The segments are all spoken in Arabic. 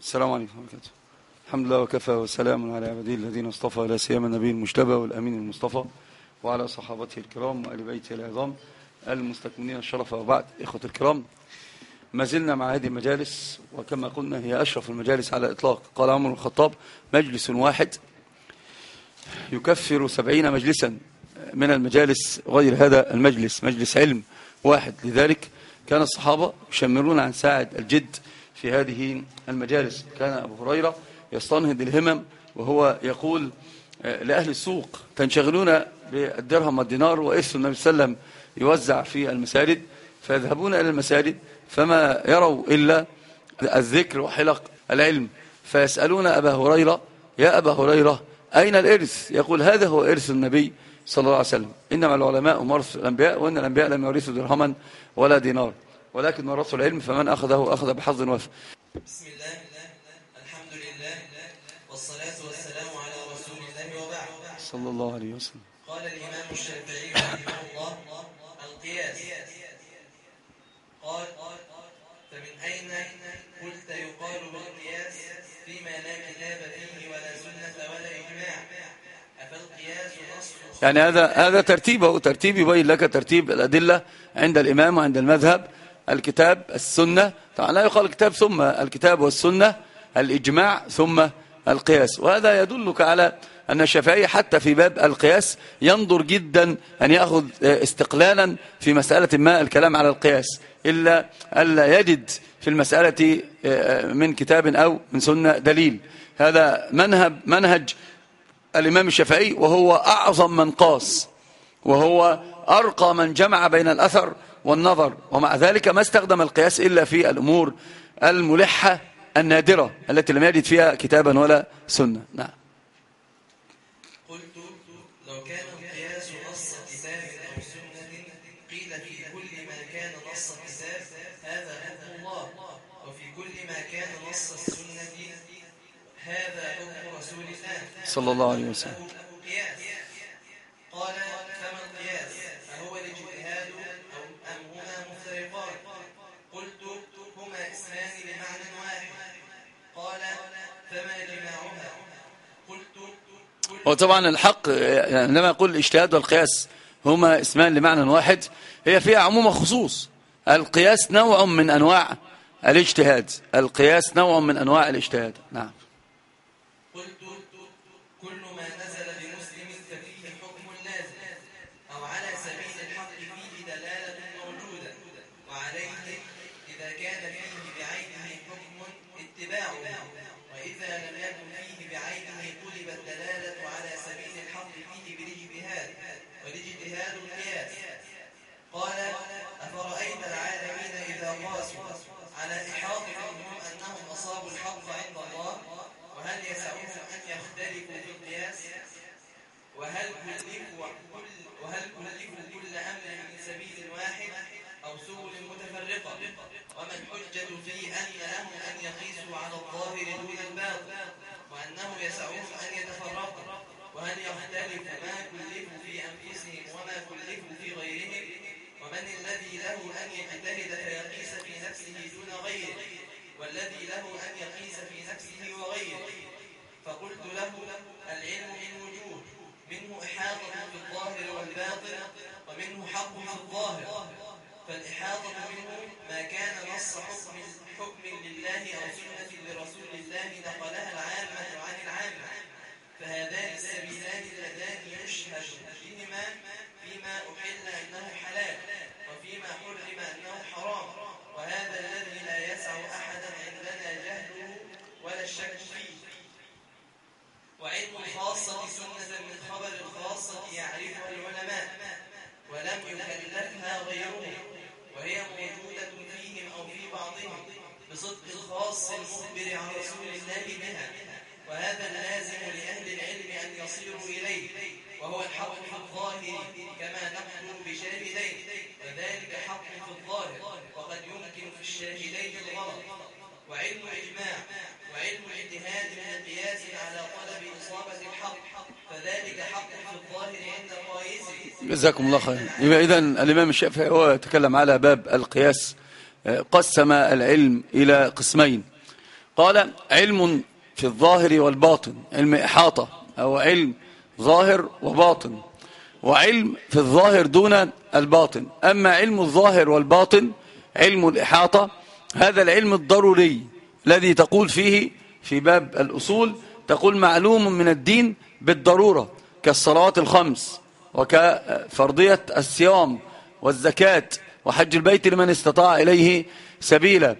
السلام عليكم ورحمة الله وبركاته. الحمد لله وكفى وسلام على عباده الذين اصطفى، لا سيما النبي المجتبى والأمين المصطفى وعلى صحابته الكرام وآل بيته العظام المستكملين الشرف. وبعد، إخوة الكرام، ما زلنا مع هذه المجالس، وكما قلنا هي أشرف المجالس على الإطلاق. قال عمر بن الخطاب: مجلس واحد يكفر 70 مجلسا من المجالس غير هذا المجلس، مجلس علم واحد. لذلك كان الصحابة يشمرون عن ساعد الجد في هذه المجالس. كان أبو هريرة يستنهض الهمم وهو يقول لأهل السوق: تنشغلون بالدرهم والدينار وإرث النبي صلى الله عليه وسلم يوزع في المساجد، فيذهبون إلى المساجد فما يروا إلا الذكر وحلق العلم، فيسألون أبا هريرة: يا أبا هريرة، أين الإرث؟ يقول: هذا هو إرث النبي صلى الله عليه وسلم، إنما العلماء ورث الأنبياء، وإن الأنبياء لم يورثوا درهما ولا دينار، ولكن ورثوا العلم، فمن أخذه أخذ بحظ وافر. بسم الله، الحمد لله، والصلاة والسلام على رسول الله، وبعد. صلى الله عليه وسلم. قال الإمام الشافعي رحمه الله: القياس. قال: فمن أين قلت يقال بالقياس فيما لا كتاب فيه ولا سنة ولا إجماع؟ أفالقياس نص؟ يعني هذا ترتيب يبين لك ترتيب الأدلة عند الإمام وعند المذهب: الكتاب، السنة، طبعا لا يقال الكتاب ثم الكتاب والسنة، الإجماع ثم القياس. وهذا يدلك على أن الشافعي حتى في باب القياس ينظر جدا أن يأخذ استقلالا في مسألة ما الكلام على القياس، إلا ألا يجد في المسألة من كتاب أو من سنة دليل. هذا منهج الإمام الشافعي، وهو أعظم من قاس، وهو أرقى من جمع بين الأثر والنظر، ومع ذلك ما استخدم القياس إلا في الأمور الملحة النادرة التي لم يجد فيها كتابا ولا سنة. نعم. قلت: لو كان القياس نص كتاب أو سنة قيل في كل ما كان نص كتاب هذا حكم الله، وفي كل ما كان نص السنة هذا حكم رسول الله صلى الله عليه وسلم. قياس. قال: فما القياس؟ أهو الاجتهاد أم هما مفترقان؟ قلت: هما اسمان بمعنى واحد. قال: فما جماعها؟ قلت: وطبعا الحق عندما يقول الاجتهاد والقياس هما اسمان لمعنى واحد، هي فيها عموم خصوص. القياس نوع من أنواع الاجتهاد، القياس نوع من أنواع الاجتهاد. نعم. قلت: كل ما نزل بمسلم ففيه حكم لازم، أو على سبيل الحق فيه دلالة موجودة، وعليه إذا كان فيه بعينه حكم اتباعه، وإذا لم يكن فيه بعينه طلب الدلالة على سبيل الحق فيه بالاجتهاد، والاجتهاد القياس. قال: أفرأيت العالمين إذا قاسوا على إحاطة منهم أنهم أصابوا الحق عند الله، وهل يسعهم أن يختلفوا في القياس؟ وهل كلفوا كل أمر من سبيل واحد أو سبل متفرقة؟ وما الحجة في أن لهم أن يقيسوا على الظاهر دون الباطن، وأنه يسعهم أن يتفرقوا؟ وهل يختلف ما كلفوا في أنفسهم وما كلفوا في غيرهم؟ ومن الذي له أن يجتهد فيقيس في نفسه دون غيره، والذي له أن يقيس في نفسه وغيره؟ فقلت له: العلم من وجوه، منه إحاطة في الظاهر والباطن، ومنه حق في الظاهر. فالإحاطة منه ما كان نص حكم لله أو سنة لرسول الله نقلها العامة عن العامة، فهذان السبيلان اللذان يشهد بهما فيما أحل أنه حلال، وفيما حرم أنه حرام، وهذا الذي لا يسع أحدا عندنا جهله ولا الشك فيه. وعلم الخاصة سنة من خبر الخاصة يعرفها العلماء ولم يكلفها غيرهم، وهي موجودة فيهم أو في بعضهم بصدق الخاص المخبر عن رسول الله بها، وهذا اللازم لأهل العلم أن يصيروا إليه، وهو الحق في الظاهر كما نقول بشاهدين، وذلك حق في الظاهر، وقد يمكن في الشاهدين الغلط. وعلم إجماع وعلم اجتهاد من قياس على طلب إصابة الحق، فذلك حق في الظاهر عند قائسه. جزاكم الله خير. يبقى إذن الإمام الشافعي هو يتكلم على باب القياس، قسم العلم إلى قسمين، قال علم في الظاهر والباطن، علم إحاطة أو علم ظاهر وباطن، وعلم في الظاهر دون الباطن. أما علم الظاهر والباطن علم الإحاطة هذا العلم الضروري الذي تقول فيه في باب الأصول، تقول معلوم من الدين بالضرورة كالصلوات الخمس وكفرضية الصيام والزكاة وحج البيت لمن استطاع إليه سبيلا،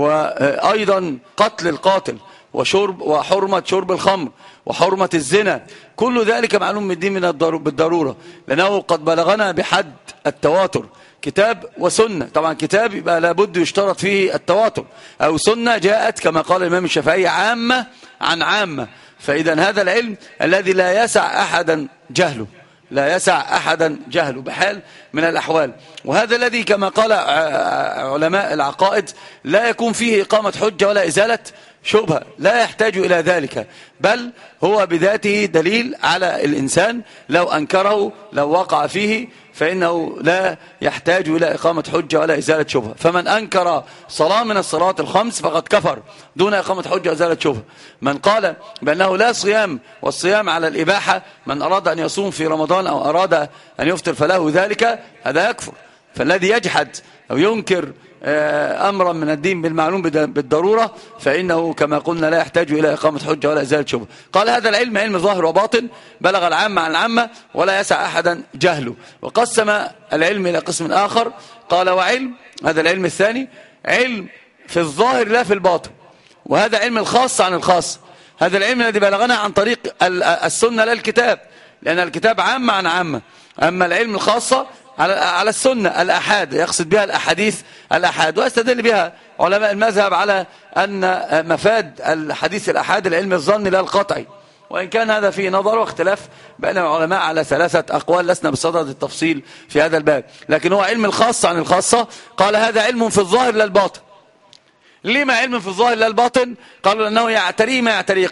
وأيضا قتل القاتل وحرمة شرب الخمر وحرمة الزنا، كل ذلك معلوم من الدين بالضرورة، لأنه قد بلغنا بحد التواتر كتاب وسنة. طبعا كتاب يبقى لابد يشترط فيه التواتر، أو سنة جاءت كما قال الإمام الشافعي عامة عن عامة. فإذا هذا العلم الذي لا يسع أحدا جهله، لا يسع أحدا جهله بحال من الأحوال، وهذا الذي كما قال علماء العقائد لا يكون فيه إقامة حجة ولا إزالة شبهة، لا يحتاج إلى ذلك، بل هو بذاته دليل على الإنسان لو أنكره لو وقع فيه فإنه لا يحتاج إلى إقامة حجة ولا إزالة شبهة. فمن أنكر صلاة من الصلوات الخمس فقد كفر دون إقامة حجة وإزالة شبهة. من قال بأنه لا صيام والصيام على الإباحة، من أراد أن يصوم في رمضان أو أراد أن يفطر فله ذلك، هذا يكفر. فالذي يجحد أو ينكر أمرا من الدين بالمعلوم بالضرورة فإنه كما قلنا لا يحتاج إلى إقامة حجة ولا إزالة شبهة. قال هذا العلم علم ظاهر وباطن بلغ العامة عن العامة ولا يسع أحدا جهله. وقسم العلم إلى قسم آخر، قال وعلم، هذا العلم الثاني، علم في الظاهر لا في الباطن، وهذا علم الخاص عن الخاص. هذا العلم الذي بلغنا عن طريق السنة لا الكتاب، لأن الكتاب عامة عن عامة. أما العلم الخاصة على السنة الأحاد، يقصد بها الأحاديث الأحاد، ويستدل بها علماء المذهب على أن مفاد الحديث الأحاد العلم الظني لا القطعي، وإن كان هذا فيه نظر واختلاف بين العلماء على 3 أقوال، لسنا بصدد التفصيل في هذا الباب، لكن هو علم الخاص عن الخاصة. قال هذا علم في الظاهر لا الباطن. لما علم في الظاهر لا الباطن؟ قالوا لأنه يعتريه ما يعتريه،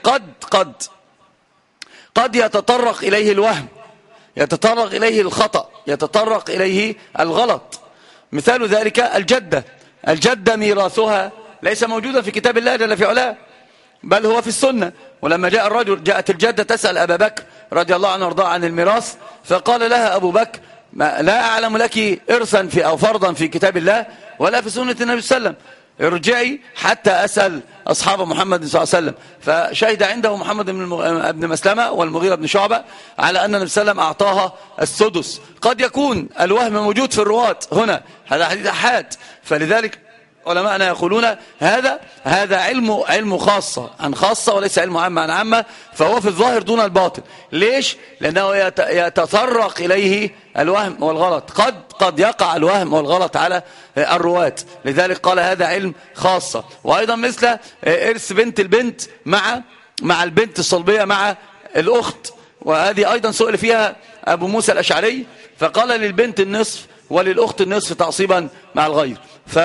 قد يتطرق إليه الوهم، يتطرق إليه الخطأ، يتطرق إليه الغلط. مثال ذلك الجدة ميراثها ليس موجودا في كتاب الله جل في علاه، بل هو في السنة. ولما جاء الرجل، جاءت الجدة تسأل أبا بكر رضي الله عنه وارضاه عن الميراث، فقال لها أبو بكر لا أعلم لك إرثا أو فرضا في كتاب الله ولا في سنة النبي صلى الله عليه وسلم، ارجعي حتى أسأل أصحاب محمد صلى الله عليه وسلم. فشهد عنده محمد بن مسلمة والمغيرة بن شعبة على أن النبي صلى الله عليه وسلم أعطاها السدس. قد يكون الوهم موجود في الرواة هنا، هذا حديث أحاد، فلذلك علماءنا يقولون هذا علم خاصة عن خاصة وليس علم عام عن عامة، فهو في الظاهر دون الباطن. ليش؟ لأنه يتطرق إليه الوهم والغلط، قد يقع الوهم والغلط على الرواة، لذلك قال هذا علم خاصة. وأيضا مثل إرث بنت البنت مع البنت الصلبية مع الأخت، وهذه أيضا سئل فيها أبو موسى الأشعري فقال للبنت النصف وللأخت النصف تعصيبا مع الغير.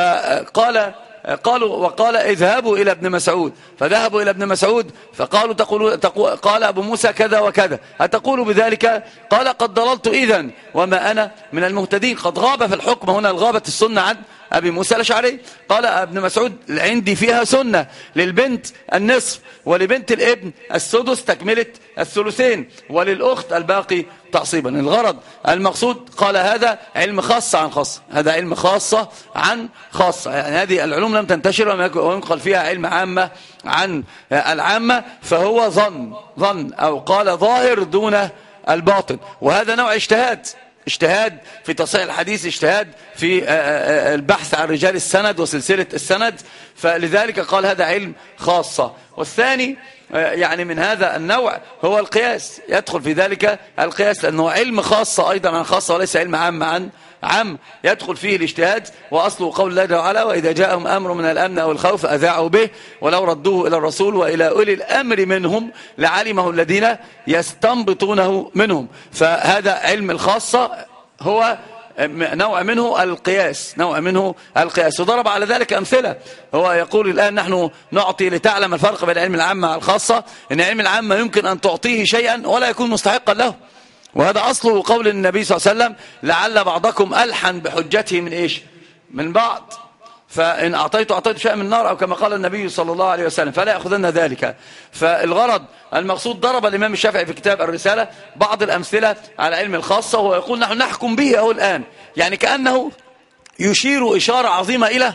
وقال اذهبوا إلى ابن مسعود، فذهبوا إلى ابن مسعود فقالوا قال أبو موسى كذا وكذا، أتقول بذلك؟ قال قد ضللت إذن وما أنا من المهتدين. قد غاب في الحكم هنا الغابة السنة عن أبي موسى الأشعري. قال ابن مسعود عندي فيها سنة، للبنت النصف ولبنت الابن السدس تكملة الثلثين وللأخت الباقي تعصيبا. الغرض المقصود قال هذا علم خاص عن خاصة، هذا علم خاصة عن خاصة، يعني هذه العلوم لم تنتشر وينقل فيها علم عامة عن العامة، فهو ظن أو قال ظاهر دون الباطن. وهذا نوع اجتهاد في تصحيح الحديث، اجتهاد في البحث عن رجال السند وسلسلة السند، فلذلك قال هذا علم خاصة. والثاني يعني من هذا النوع هو القياس، يدخل في ذلك القياس لأنه علم خاصة أيضا عن خاصة وليس علم عام عن عام، يدخل فيه الاجتهاد. وأصله قول الله تعالى وإذا جاءهم أمر من الأمن أو الخوف أذاعوا به ولو ردوه إلى الرسول وإلى أولي الأمر منهم لعلمه الذين يستنبطونه منهم. فهذا علم الخاصة هو نوع منه القياس، وضرب على ذلك أمثلة. هو يقول الآن نحن نعطي لتعلم الفرق بين علم العامة مع الخاصة، إن علم العامة يمكن أن تعطيه شيئا ولا يكون مستحقا له، وهذا أصله قول النبي صلى الله عليه وسلم لعل بعضكم ألحن بحجته من إيش؟ من بعض. فإن أعطيت شيئا من النار، أو كما قال النبي صلى الله عليه وسلم، فلا يأخذن ذلك. فالغرض المقصود، ضرب الإمام الشافعي في كتاب الرسالة بعض الأمثلة على علم الخاصة، وهو يقول نحن نحكم به أهو الآن، يعني كأنه يشير إشارة عظيمة إلى،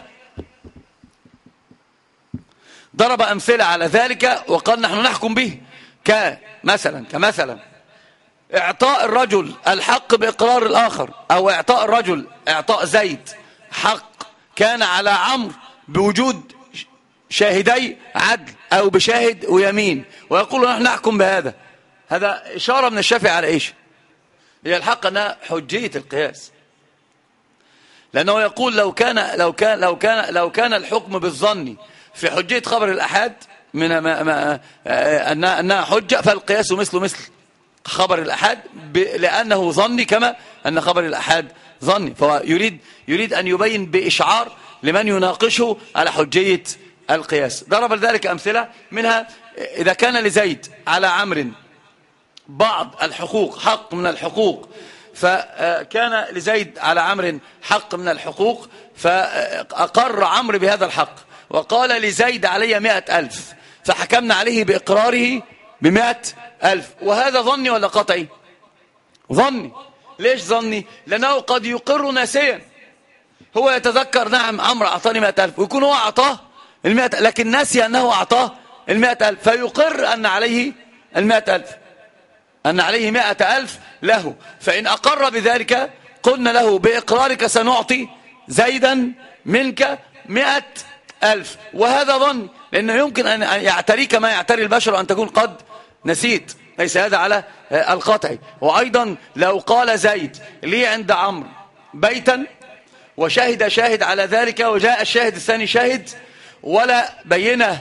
ضرب أمثلة على ذلك وقال نحن نحكم به، كمثلا إعطاء الرجل الحق بإقرار الآخر، أو إعطاء زيد حق كان على عمرو بوجود شاهدي عدل أو بشاهد ويمين، ويقول نحن نحكم بهذا. هذا إشارة من الشافعي على إيش؟ هي الحق أنها حجية القياس، لأنه يقول لو كان الحكم بالظن في حجية خبر الأحاد من أنها حجة، فالقياس مثل خبر الأحاد لأنه ظني، كما أن خبر الأحاد ظني. فهو يريد أن يبين بإشعار لمن يناقشه على حجية القياس. ضرب لذلك أمثلة منها: إذا كان لزيد على عمرو بعض الحقوق، حق من الحقوق، فكان لزيد على عمرو حق من الحقوق، فأقر عمرو بهذا الحق وقال لزيد علي 100,000، فحكمنا عليه بإقراره ب100,000. وهذا ظني ولا قطعي؟ ظني. ليش ظني؟ لأنه قد يقر ناسيا، هو يتذكر نعم عمرو أعطاني 100,000، ويكون هو أعطاه 100,000 لكن ناسي أنه أعطاه 100,000، فيقر أن عليه 100,000، أن عليه 100,000 له. فإن أقر بذلك قلنا له بإقرارك سنعطي زيدا منك 100,000. وهذا ظن، لأنه يمكن أن يعتريك ما يعتري البشر، أن تكون قد نسيت، ليس هذا على القطع. وأيضا لو قال زيد لي عند عمرو بيتا وشهد شاهد على ذلك، وجاء الشاهد الثاني شاهد ولا بينه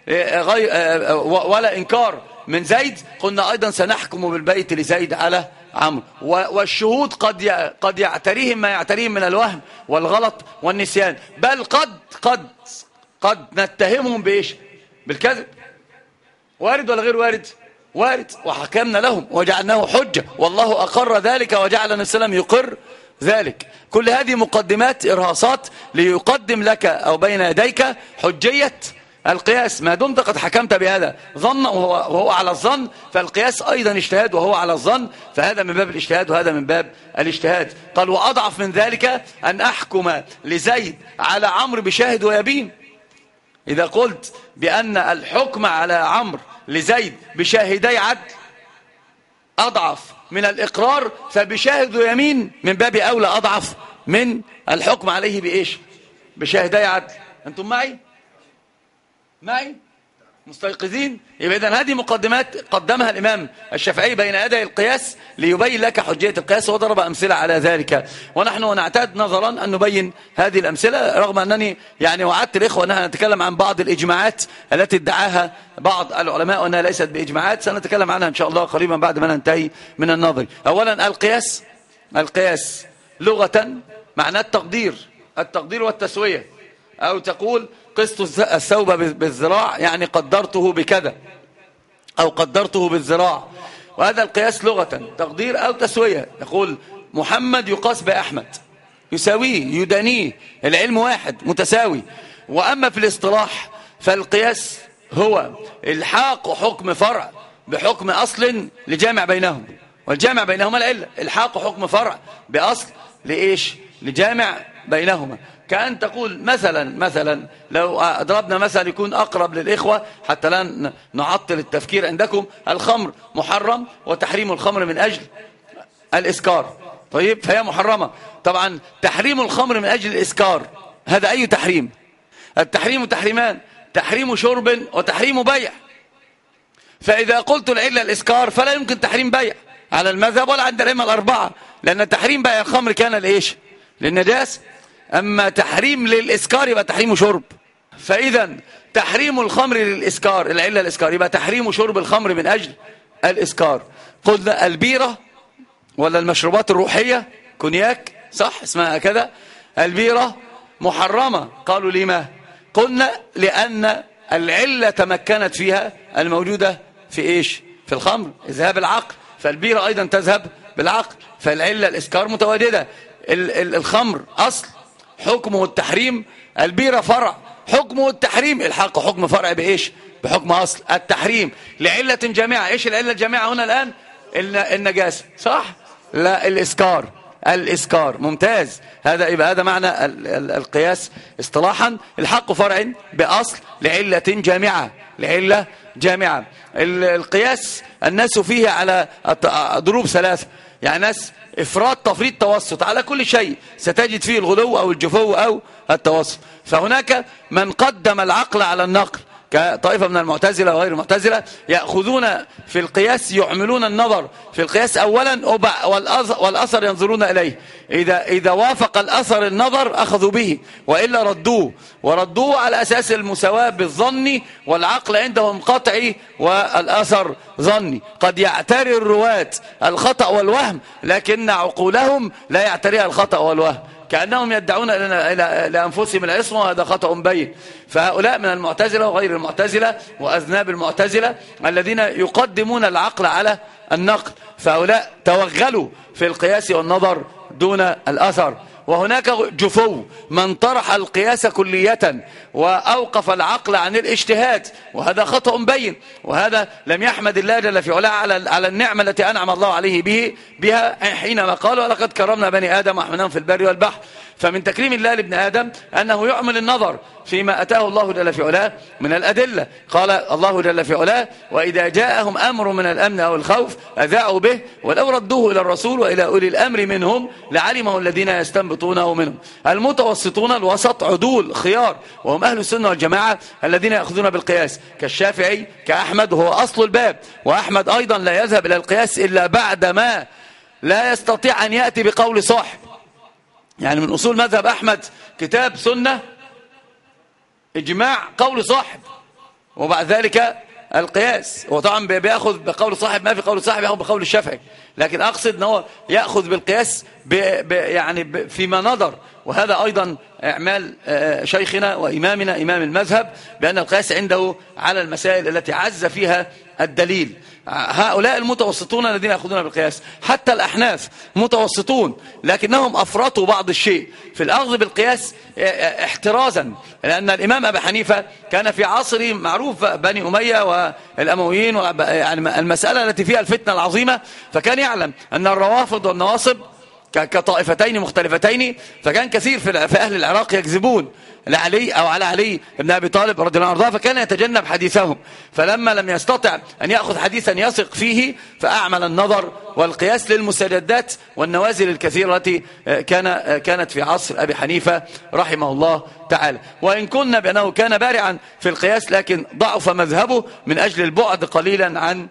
ولا إنكار من زيد، قلنا أيضا سنحكم بالبيت لزيد على عمرو. والشهود قد يعتريهم ما يعتريهم من الوهم والغلط والنسيان، بل قد نتهمهم بإيش؟ بالكذب. وارد ولا غير وارد؟ وارد. وحكمنا لهم وجعلناه حجة، والله أقر ذلك وجعل النبي صلى الله عليه وسلم يقر ذلك. كل هذه مقدمات إرهاصات ليقدم لك أو بين يديك حجية القياس. ما دمت قد حكمت بهذا ظن وهو على الظن، فالقياس أيضا اجتهاد وهو على الظن، فهذا من باب الاجتهاد وهذا من باب الاجتهاد. قال وأضعف من ذلك أن أحكم لزيد على عمرو بشاهد ويبين. إذا قلت بأن الحكم على عمرو لزيد بشاهدي عدل أضعف من الإقرار، فبشاهد ويمين من باب أولى أضعف من الحكم عليه بإيش؟ بشاهدي عدل. أنتم معي مستيقظين؟ يبقى إذن هذه مقدمات قدمها الإمام الشافعي بين يدي القياس ليبين لك حجية القياس، وضرب أمثلة على ذلك. ونحن نعتاد نظرا أن نبين هذه الأمثلة، رغم أنني يعني وعدت الإخوة أننا نتكلم عن بعض الإجماعات التي ادعاها بعض العلماء وأنها ليست بإجماعات، سنتكلم عنها إن شاء الله قريبا بعد ما ننتهي من النظر. أولا القياس لغة معناه التقدير والتسوية، أو تقول قسط الثوب بالذراع، يعني قدرته بكذا أو قدرته بالذراع. وهذا القياس لغة تقدير أو تسوية. يقول محمد يقاس بأحمد، يساويه يدانيه، العلم واحد متساوي. وأما في الاصطلاح فالقياس هو الحاق حكم فرع بحكم أصل لجامع بينهم، والجامع بينهما العلة. الحاق حكم فرع بأصل لإيش؟ لجامع بينهما. كأن تقول مثلا لو ضربنا مثلا يكون أقرب للإخوة حتى لا نعطل التفكير عندكم: الخمر محرم، وتحريم الخمر من أجل الإسكار. طيب، فهي محرمة. طبعا تحريم الخمر من أجل الإسكار هذا أي تحريم؟ التحريم تحريمان: تحريم شرب وتحريم بيع. فإذا قلت العلة الإسكار فلا يمكن تحريم بيع على المذهب ولا عند الأئمة الأربعة، لأن تحريم بيع الخمر كان لإيش؟ للنجاس. أما تحريم للإسكار يبقى تحريم شرب. فإذا تحريم الخمر للإسكار العلة الإسكار، يبقى تحريم شرب الخمر من أجل الإسكار. قلنا البيرة ولا المشروبات الروحية، كونياك صح اسمها كذا، البيرة محرمة. قالوا لما؟ قلنا لأن العلة تمكنت فيها الموجودة في إيش؟ في الخمر، إذهاب العقل، فالبيرة أيضا تذهب بالعقل، فالعلة الإسكار متواجدة. الخمر أصل حكمه التحريم، البيرة فرع حكمه التحريم، الحق حكم فرع بإيش؟ بحكم أصل التحريم لعلة جامعة. إيش العلة الجامعة هنا الآن؟ النجاسة، صح؟ لا، الإسكار. ممتاز. يبقى هذا معنى القياس اصطلاحا، الحق فرع بأصل لعلة جامعة. القياس الناس فيه على ضروب ثلاثة، يعني ناس إفراط تفريط توسط على كل شيء، ستجد فيه الغلو أو الجفو أو التوسط. فهناك من قدم العقل على النقل كطائفة من المعتزلة وغير المعتزلة، يأخذون في القياس، يعملون النظر في القياس أولا والأثر ينظرون إليه، إذا وافق الأثر النظر أخذوا به، وإلا وردوه على أساس المساواة بالظن، والعقل عندهم قطعي والأثر ظني. قد يعتري الرواة الخطأ والوهم، لكن عقولهم لا يعتريها الخطأ والوهم، كأنهم يدعون لأنفسهم العصمة، وهذا خطأ بين. فهؤلاء من المعتزلة وغير المعتزلة وأذناب المعتزلة الذين يقدمون العقل على النقل، فهؤلاء توغلوا في القياس والنظر دون الأثر. وهناك جفو من طرح القياس كلية وأوقف العقل عن الاجتهاد، وهذا خطأ بين، وهذا لم يحمد الله جل في علاه على النعمة التي أنعم الله عليه بها حينما قال ولقد كرمنا بني آدم وحملناهم في البر والبحر. فمن تكريم الله لابن آدم أنه يعمل النظر فيما أتاه الله جل في علاه من الأدلة. قال الله جل في علاه وإذا جاءهم أمر من الأمن أو الخوف أذاعوا به ولو ردوه إلى الرسول وإلى أولي الأمر منهم لعلمه الذين يستنبطونه منهم. المتوسطون الوسط عدول خيار، وهم أهل السنة والجماعة الذين يأخذون بالقياس كالشافعي كأحمد، وهو أصل الباب. وأحمد أيضا لا يذهب إلى القياس إلا بعدما لا يستطيع أن يأتي بقول صاحب، يعني من أصول مذهب أحمد كتاب سنة إجماع قول صاحب، وبعد ذلك القياس. وطبعا بيأخذ بقول صاحب، ما في قول صاحب يأخذ بقول الشافعي، لكن أقصد أنه يأخذ بالقياس يعني فيما نظر. وهذا أيضا إعمال شيخنا وإمامنا إمام المذهب، بأن القياس عنده على المسائل التي عز فيها الدليل. هؤلاء المتوسطون الذين يأخذون بالقياس، حتى الأحناف متوسطون، لكنهم أفرطوا بعض الشيء في الأخذ بالقياس احترازا، لأن الإمام أبي حنيفة كان في عصر معروف بني أمية والأمويين، يعني المسألة التي فيها الفتنة العظيمة، فكان يعلم أن الروافض والنواصب كطائفتين مختلفتين، فكان كثير في أهل العراق يكذبون لعلي أو على علي بن أبي طالب رضي الله عنه، فكان يتجنب حديثهم. فلما لم يستطع أن يأخذ حديثا يثق فيه، فأعمل النظر والقياس للمستجدات والنوازل الكثيرة التي كانت في عصر أبي حنيفة رحمه الله تعالى. وإن كنا بأنه كان بارعا في القياس، لكن ضعف مذهبه من أجل البعد قليلا عن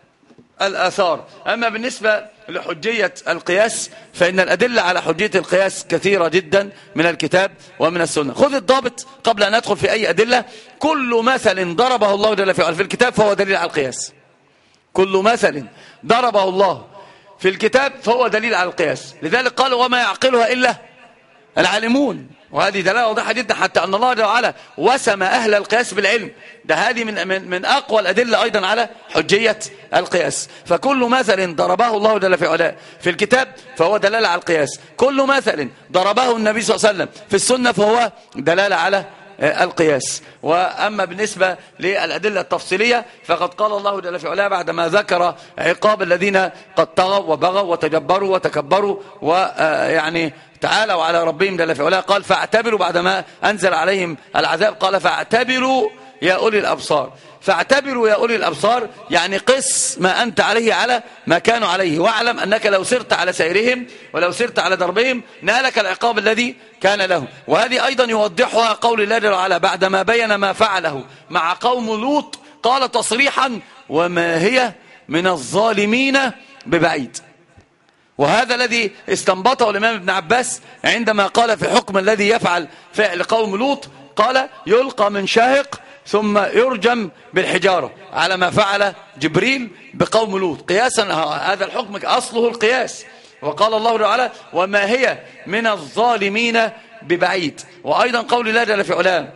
الآثار. أما بالنسبة لحجية القياس، فإن الأدلة على حجية القياس كثيرة جدا من الكتاب ومن السنة. خذ الضابط قبل أن ندخل في أي أدلة: كل مثل ضربه الله جل في الكتاب فهو دليل على القياس. كل مثل ضربه الله في الكتاب فهو دليل على القياس. لذلك قالوا وما يعقلها إلا العالمون، وهذه دلالة واضحة جدا، حتى أن الله جل وعلا وسم أهل القياس بالعلم. هذه من أقوى الأدلة أيضا على حجية القياس. فكل مثل ضربه الله جل في علاه في الكتاب فهو دلالة على القياس، كل مثل ضربه النبي صلى الله عليه وسلم في السنة فهو دلالة على القياس. وأما بالنسبة للأدلة التفصيلية، فقد قال الله جل في علاه بعدما ذكر عقاب الذين قد طغوا وبغوا وتجبروا وتكبروا ويعني تعالوا على ربهم جل في علاه، قال فاعتبروا، بعدما أنزل عليهم العذاب قال فاعتبروا يا أولي الأبصار. فاعتبروا يا أولي الأبصار يعني قس ما أنت عليه على ما كانوا عليه، واعلم أنك لو سرت على سيرهم ولو سرت على دربهم نالك العقاب الذي كان لهم. وهذه أيضا يوضحها قول الله جل وعلا بعدما بين ما فعله مع قوم لوط، قال تصريحا وما هي من الظالمين ببعيد. وهذا الذي استنبطه الإمام ابن عباس عندما قال في حكم الذي يفعل فعل قوم لوط، قال يلقى من شاهق ثم يرجم بالحجارة على ما فعل جبريل بقوم لوط، قياسا هذا الحكم أصله القياس. وقال الله تعالى وما هي من الظالمين ببعيد. وأيضا قول الله جل في علاه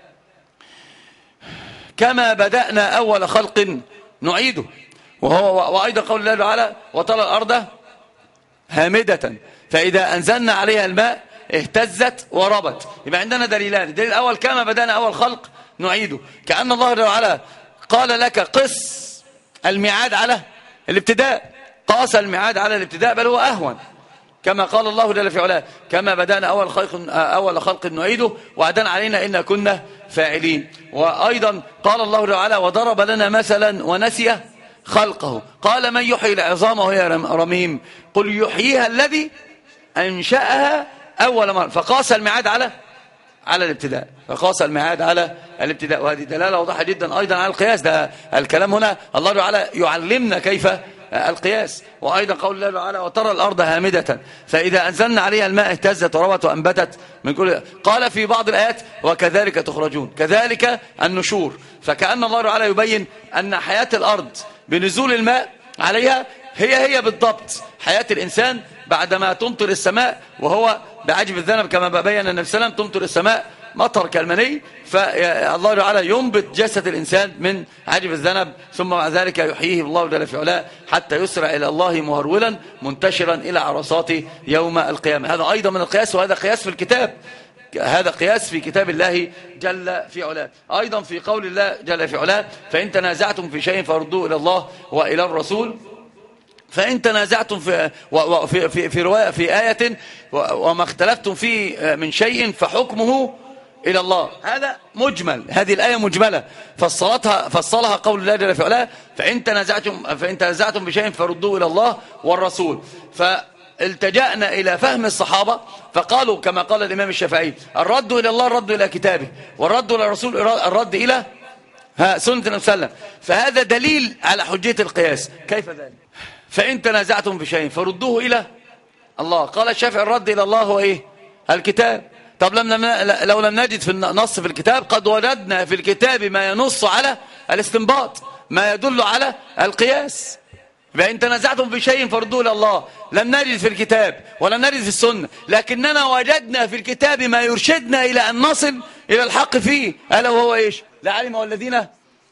كما بدأنا أول خلق نعيده. وأيضا قول الله تعالى وترى الأرض هامدة فإذا أنزلنا عليها الماء اهتزت وربت. يبقى عندنا دليلان. الدليل الأول كما بدأنا أول خلق نعيده، كأن الله جل وعلا قال لك قس الميعاد على الابتداء، قاس الميعاد على الابتداء، بل هو أهون، كما قال الله جل في علاه كما بدأنا أول خلق نعيده وعدنا علينا إن كنا فاعلين. وأيضا قال الله جل وعلا وضرب لنا مثلا ونسي خلقه، قال من يحيي العظام وهي رميم، قل يحييها الذي أنشأها أول مرة، فقاس الميعاد على الابتداء، فقاس الميعاد على الابتداء. وهذه دلالة واضحة جدا أيضا على القياس. ده الكلام هنا الله تعالى يعلمنا كيف القياس. وأيضا قول الله تعالى وترى الأرض هامدة فإذا أنزلنا عليها الماء اهتزت وربت وأنبتت من كل. قال في بعض الآيات وكذلك تخرجون، كذلك النشور. فكأن الله تعالى يبين أن حياة الأرض بنزول الماء عليها هي بالضبط حياة الإنسان بعدما تمطر السماء، وهو بعجب الذنب كما بين النبي صلى الله عليه وسلم تمطر السماء مطر كالمني، فالله تعالى ينبت جسد الإنسان من عجب الذنب، ثم مع ذلك يحييه الله جل في علاه حتى يسرع إلى الله مهرولا منتشرا إلى عرصات يوم القيامة. هذا أيضا من القياس، وهذا قياس في الكتاب، هذا قياس في كتاب الله جل في علاه. أيضا في قول الله جل في علاه فإن تنازعتم في شيء فردوه إلى الله وإلى الرسول، فإن تنازعتم في رواية في آية وما اختلفتم فيه من شيء فحكمه إلى الله. هذا مجمل، هذه الآية مجملة فصلها قول الله جل في علاه فإن تنازعتم بشيء فردوه إلى الله والرسول. فالتجأنا إلى فهم الصحابة فقالوا كما قال الإمام الشافعي الرد إلى الله الرد إلى كتابه، والرد إلى الرسول الرد إلى سنة النبي صلى الله عليه وسلم. فهذا دليل على حجية القياس. كيف ذلك؟ فإن تنازعتم بشيء فردوه إلى الله. قال الشافعي الرد إلى الله هو إيه؟ الكتاب. طب لو لم نجد في النص في الكتاب قد وجدنا في الكتاب ما ينص على الاستنباط، ما يدل على القياس. فإن تنازعتم بشيء فردوه إلى الله. لم نجد في الكتاب ولم نجد في السنة، لكننا وجدنا في الكتاب ما يرشدنا إلى أن نصل إلى الحق فيه، ألا وهو إيش؟ لعلم الذين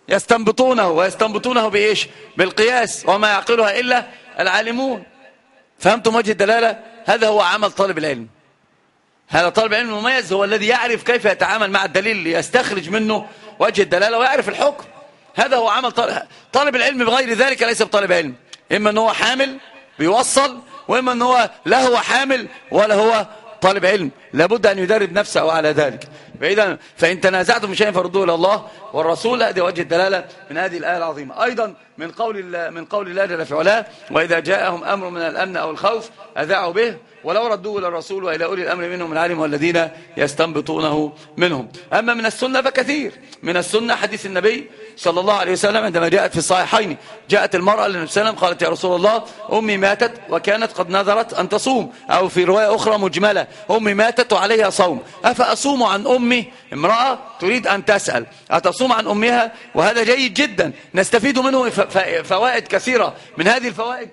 يستنبطونه بإيش؟ بالقياس، وما يعقلها إلا العالمون. فهمتم وجه الدلالة؟ هذا هو عمل طالب العلم. هذا طالب العلم المميز هو الذي يعرف كيف يتعامل مع الدليل ليستخرج منه وجه الدلالة ويعرف الحكم. هذا هو عمل طالب العلم. بغير ذلك ليس بطالب علم، إما أنه حامل بيوصل، وإما أنه لا هو حامل ولا هو طالب علم. لابد أن يدرب نفسه على ذلك. فإن تنازعتم شيئا فردوه إلى الله والرسول. هذه وجه الدلالة من هذه الآية العظيمة. أيضا من قول الله جل في علاه وإذا جاءهم أمر من الأمن أو الخوف أذاعوا به ولو ردوه إلى الرسول وإلى أولي الأمر منهم العالم والذين يستنبطونه منهم. أما من السنة فكثير. من السنة حديث النبي صلى الله عليه وسلم عندما جاءت في الصحيحين، جاءت المرأة للنبي صلى الله عليه وسلم قالت يا رسول الله أمي ماتت وكانت قد نذرت أن تصوم، أو في رواية أخرى مجملة أمي ماتت وعليها صوم، أفأصوم عن أمي؟ امرأة تريد أن تسأل أتصوم عن أمها؟ وهذا جيد جدا، نستفيد منه فوائد كثيرة. من هذه الفوائد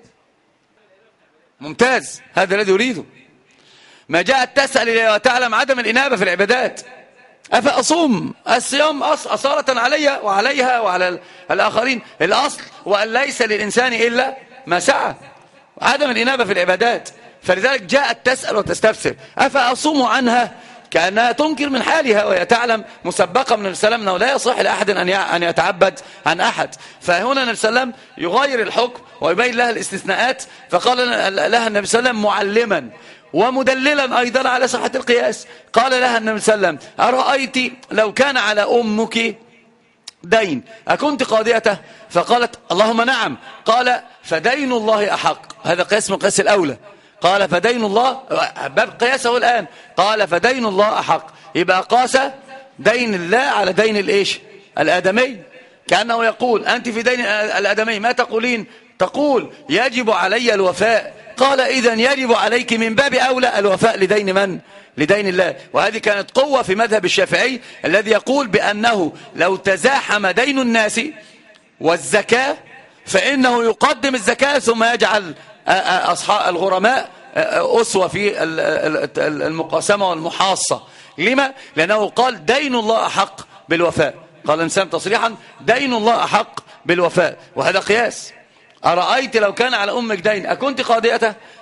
ممتاز، هذا الذي يريده. ما جاءت تسأل وتعلم عدم الإنابة في العبادات. أفأصوم؟ الصيام أصالة علي وعليها وعلى الآخرين. الأصل وأن ليس للإنسان إلا ما سعى، عدم الإنابة في العبادات. فلذلك جاءت تسأل وتستفسر أفأصوم عنها؟ كأنها تنكر من حالها وهي تعلم مسبقا من السلام أنه لا يصح لأحد أن يتعبد عن أحد. فهنا النبي صلى الله عليه وسلم يغير الحكم ويبين لها الاستثناءات. فقال لها النبي صلى الله عليه وسلم معلما ومدللا أيضا على صحة القياس. قال لها النبي صلى الله عليه وسلم أرأيت لو كان على أمك دين أكنت قاضيته؟ فقالت اللهم نعم. قال فدين الله أحق. هذا قياس من قياس الأولى. قال فدين الله، باب قياسه الآن، قال فدين الله أحق. يبقى قاس دين الله على دين الإيش؟ الآدمي. كأنه يقول أنت في دين الآدمي ما تقولين؟ تقول يجب علي الوفاء. قال إذن يجب عليك من باب أولى الوفاء لدين من؟ لدين الله. وهذه كانت قوة في مذهب الشافعي الذي يقول بأنه لو تزاحم دين الناس والزكاة فإنه يقدم الزكاة ثم يجعل أصحاب الغرماء أسوة في المقاسمة والمحاصة. لما؟ لأنه قال دين الله أحق بالوفاء. قال الإنسان تصريحا دين الله أحق بالوفاء. وهذا قياس. أرأيت لو كان على أمك دين أكنت قاضيته؟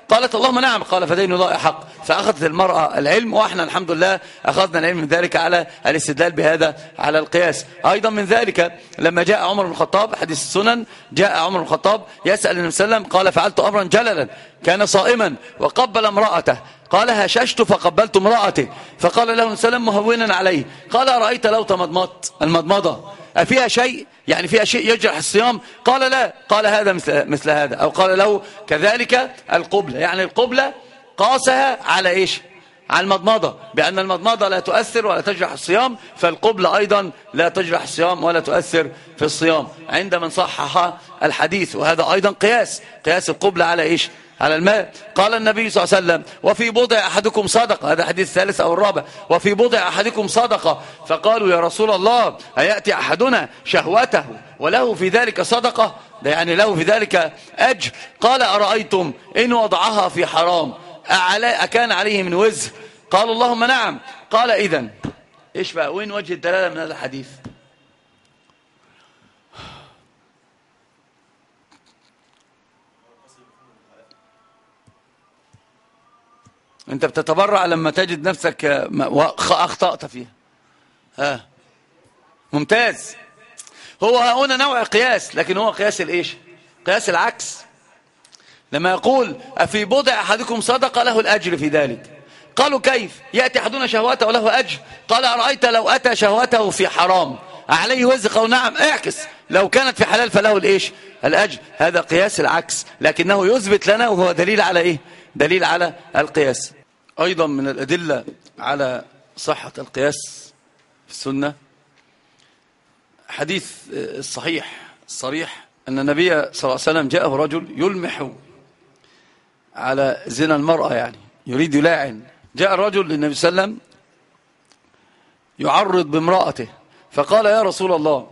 قالت اللهم نعم. قال فدين الله أحق. فأخذت المرأة العلم، وإحنا الحمد لله أخذنا العلم من ذلك على الاستدلال بهذا على القياس. أيضا من ذلك لما جاء عمر بن الخطاب، حديث السنن، جاء عمر بن الخطاب يسأل النبي صلى الله عليه وسلم، قال فعلت أمرا جللا، كان صائما وقبل امرأته، قال هششت فقبلت امرأته، فقال له النبي صلى الله عليه وسلم مهونا عليه، قال أرأيت لو تمضمضت المضمضة أفيها شيء، يعني فيها شيء يجرح الصيام؟ قال لا. قال هذا مثل هذا. أو قال له كذلك القبلة، يعني القبلة قاسها على إيش؟ على المضمضة، بأن المضمضة لا تؤثر ولا تجرح الصيام، فالقبلة أيضا لا تجرح الصيام ولا تؤثر في الصيام عند من صحح الحديث. وهذا أيضا قياس القبلة على إيش؟ على الماء. قال النبي صلى الله عليه وسلم وفي بضع أحدكم صدقة، هذا حديث الثالث أو الرابع، وفي بضع أحدكم صدقة، فقالوا يا رسول الله أيأتي أحدنا شهوته وله في ذلك صدقة؟ ده يعني له في ذلك أجر. قال أرأيتم إن وضعها في حرام أكان عليه من وزر؟ قال اللهم نعم. قال إذن إيش بقى؟ وين وجه الدلالة من هذا الحديث؟ أنت بتتبرع لما تجد نفسك أخطأت فيها. ممتاز. هو هنا نوع قياس، لكن هو قياس الإيش؟ قياس العكس. لما يقول أفي بضع أحدكم صدقة له الأجر في ذلك، قالوا كيف؟ يأتي أحدنا شهوته وله أجر؟ قال أرأيت لو أتى شهوته في حرام عليه وزر؟ قالوا نعم. اعكس، لو كانت في حلال فله الإيش؟ الأجر. هذا قياس العكس، لكنه يثبت لنا، وهو دليل على إيه؟ دليل على القياس. أيضا من الأدلة على صحة القياس في السنة حديث الصريح أن النبي صلى الله عليه وسلم جاءه رجل يلمح على زنا المرأة، يعني يريد يلاعن. جاء الرجل للنبي صلى الله عليه وسلم يعرض بامرأته، فقال يا رسول الله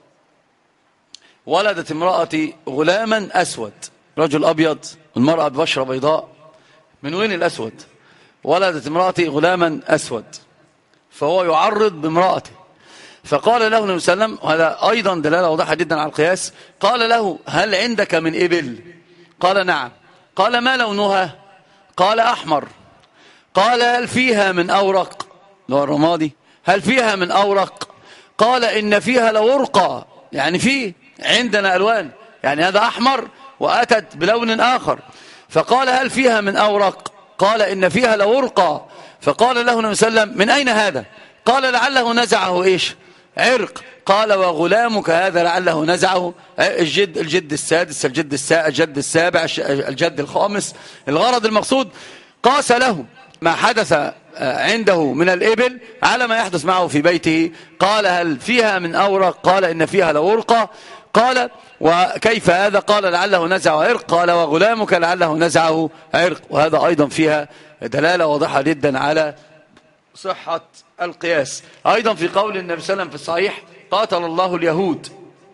ولدت امرأتي غلاما أسود، رجل أبيض والمرأة ببشرة بيضاء، من وين الأسود؟ ولدت امرأتي غلاما أسود، فهو يعرض بامرأته. فقال له النبي صلى الله عليه وسلم، وهذا أيضا دلالة واضحة جدا على القياس، قال له هل عندك من إبل؟ قال نعم. قال ما لونها؟ قال أحمر. قال هل فيها من أورق؟ لو الرمادي. هل فيها من أورق؟ قال إن فيها لورقة، يعني فيه عندنا ألوان، يعني هذا أحمر وأتت بلون آخر. فقال هل فيها من أورق؟ قال إن فيها لورقة. فقال له النبي صلى الله عليه وسلم من أين هذا؟ قال لعله نزعه إيش؟ عرق. قال وغلامك هذا لعله نزعه الجد السادس، الجد السابع، الجد الخامس. الغرض المقصود قاس له ما حدث عنده من الإبل على ما يحدث معه في بيته. قال هل فيها من أورق؟ قال إن فيها لورقة. قال وكيف هذا؟ قال لعله نزعه عرق. قال وغلامك لعله نزعه عرق. وهذا أيضا فيها دلالة واضحة جدا على صحة القياس. أيضا في قول النبي صلى الله عليه وسلم في الصحيح قاتل الله اليهود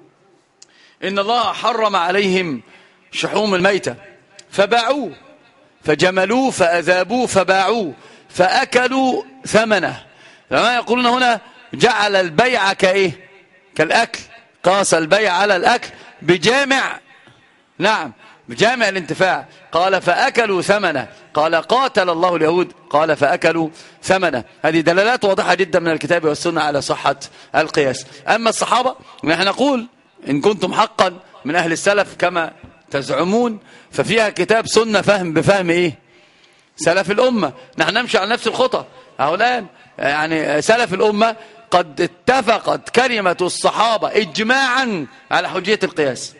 إن الله حرم عليهم شحوم الميتة فباعوه، فجملوه فأذابوه فباعوه فأكلوا ثمنه. لما يقولون هنا جعل البيع كإيه؟ كالأكل، قاس البيع على الأكل بجامع، نعم بجامع الانتفاع. قال فأكلوا ثمنه. قال قاتل الله اليهود، قال فأكلوا ثمنه. هذه دلالات واضحة جدا من الكتاب والسنة على صحة القياس. أما الصحابة نحن نقول إن كنتم حقا من أهل السلف كما تزعمون ففيها كتاب سنة فهم بفهم إيه؟ سلف الأمة. نحن نمشي على نفس الخطى. هؤلاء يعني سلف الأمة قد اتفقت كلمة الصحابة إجماعا على حجية القياس.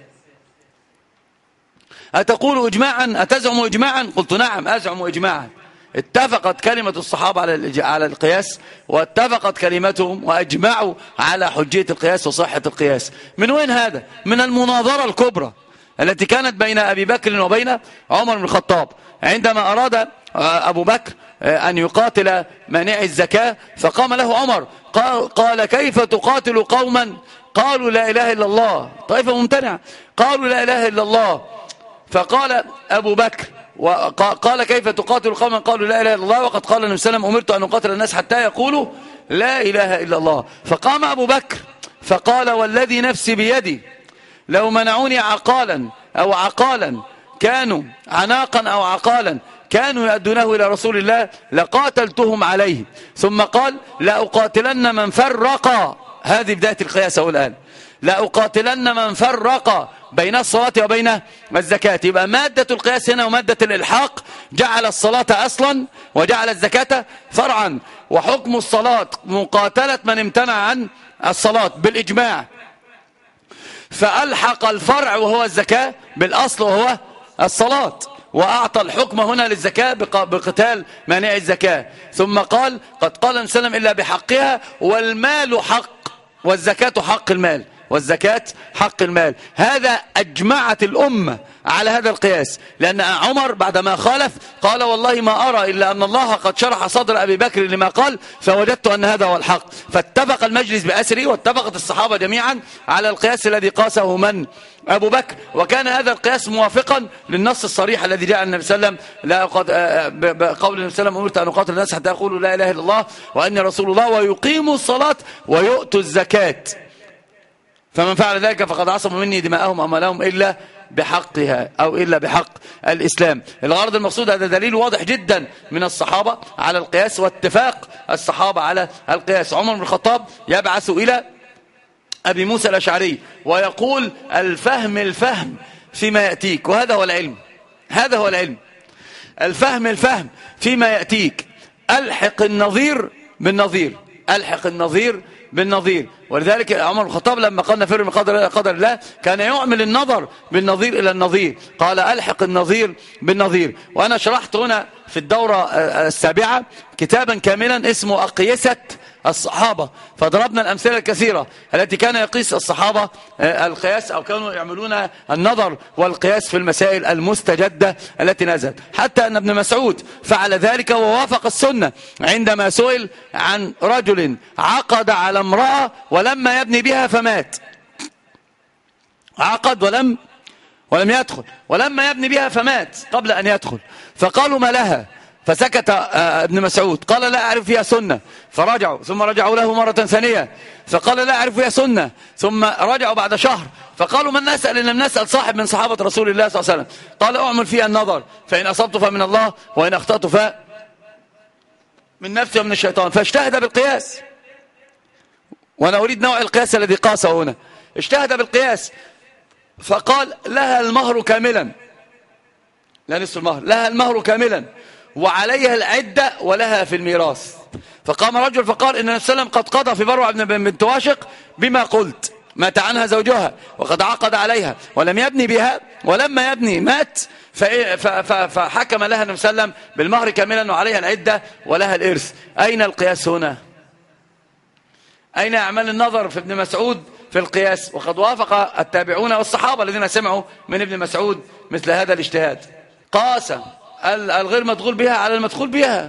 أتقول إجماعا؟ أتزعم إجماعا؟ قلت نعم أزعم إجماعا. اتفقت كلمة الصحابة على القياس، واتفقت كلمتهم وأجمعوا على حجية القياس وصحة القياس. من وين هذا؟ من المناظرة الكبرى التي كانت بين أبي بكر وبين عمر بن الخطاب، عندما أراد أبو بكر أن يقاتل مانعي الزكاة، فقام له عمر قال كيف تقاتل قوما قالوا لا إله إلا الله، طائفة ممتنعة قالوا لا إله إلا الله. فقال أبو بكر وقال كيف تقاتل قوما قالوا لا إله إلا الله وقد قال النبي صلى الله عليه وسلم أمرت أن أقاتل الناس حتى يقولوا لا إله إلا الله. فقام أبو بكر فقال والذي نفسي بيدي لو منعوني عقالا أو عقالا كانوا عناقا أو عقالا كانوا يؤدونه إلى رسول الله لقاتلتهم عليه. ثم قال لأقاتلن من فرق، هذه بداية القياس أقول الآن، لأقاتلن من فرق بين الصلاة وبين الزكاة. يبقى مادة القياس هنا ومادة الإلحاق جعل الصلاة أصلا وجعل الزكاة فرعا، وحكم الصلاة مقاتلة من امتنع عن الصلاة بالإجماع، فألحق الفرع وهو الزكاة بالأصل وهو الصلاة، وأعطى الحكم هنا للزكاة بقتال مانع الزكاة. ثم قال قد قال النبي صلى الله عليه وسلم إلا بحقها، والمال حق، والزكاة حق المال، والزكاة حق المال. هذا أجمعت الأمة على هذا القياس، لأن عمر بعدما خالف قال والله ما أرى إلا أن الله قد شرح صدر أبي بكر لما قال فوجدت أن هذا هو الحق. فاتفق المجلس بأسره واتفقت الصحابة جميعا على القياس الذي قاسه من؟ أبو بكر. وكان هذا القياس موافقا للنص الصريح الذي جاء النبي صلى الله عليه وسلم بقول النبي صلى الله عليه وسلم أمرت أن أقاتل الناس حتى يقولوا لا إله إلا الله وأني رسول الله ويقيموا الصلاة ويؤتوا الزكاة، فمن فعل ذلك فقد عصم مني دماءهم وأموالهم إلا بحقها أو إلا بحق الإسلام. الغرض المقصود هذا دليل واضح جدا من الصحابة على القياس واتفاق الصحابة على القياس. عمر بن الخطاب يبعث إلى أبي موسى الأشعري ويقول الفهم فيما يأتيك، وهذا هو العلم، هذا هو العلم، الفهم فيما يأتيك، ألحق النظير بالنظير، ألحق النظير بالنظير. ولذلك عمر بن الخطاب لما قال نفر من قدر الله كان يعمل النظر بالنظير إلى النظير، قال ألحق النظير بالنظير. وأنا شرحت هنا في الدورة السابعة كتابا كاملا اسمه أقيسة الصحابة، فضربنا الأمثلة الكثيرة التي كان يقيس الصحابة القياس أو كانوا يعملون النظر والقياس في المسائل المستجدة التي نزلت، حتى أن ابن مسعود فعل ذلك ووافق السنة عندما سئل عن رجل عقد على امرأة ولما يبني بها فمات، عقد ولم يدخل، ولما يبني بها فمات قبل أن يدخل، فقالوا ما لها؟ فسكت ابن مسعود قال لا أعرف فيها سنة، فرجعوا ثم رجعوا له مرة ثانية فقال لا أعرف فيها سنة، ثم رجعوا بعد شهر فقالوا من نسأل إن لم نسأل صاحب من صحابة رسول الله صلى الله عليه وسلم، قال أعمل فيها النظر فإن أصبت فمن الله وإن أخطأت من نفسي ومن الشيطان. فاجتهد بالقياس، وأنا أريد نوع القياس الذي قاسه هنا، اجتهد بالقياس فقال لها المهر كاملا، لا نصف المهر، لها المهر كاملا وعليها العدة ولها في الميراث. فقام رجل فقال إن النبي صلى الله عليه وسلم قد قضى في بروع بنت واشق بما قلت، مات عنها زوجها وقد عقد عليها ولم يبني بها، ولما يبني مات، فحكم لها النبي صلى الله عليه وسلم بالمهر كاملا وعليها العدة ولها الإرث. أين القياس هنا؟ أين أعمال النظر في ابن مسعود في القياس؟ وقد وافق التابعون والصحابة الذين سمعوا من ابن مسعود مثل هذا الاجتهاد. قاس الغير مدخول بها على المدخول بها.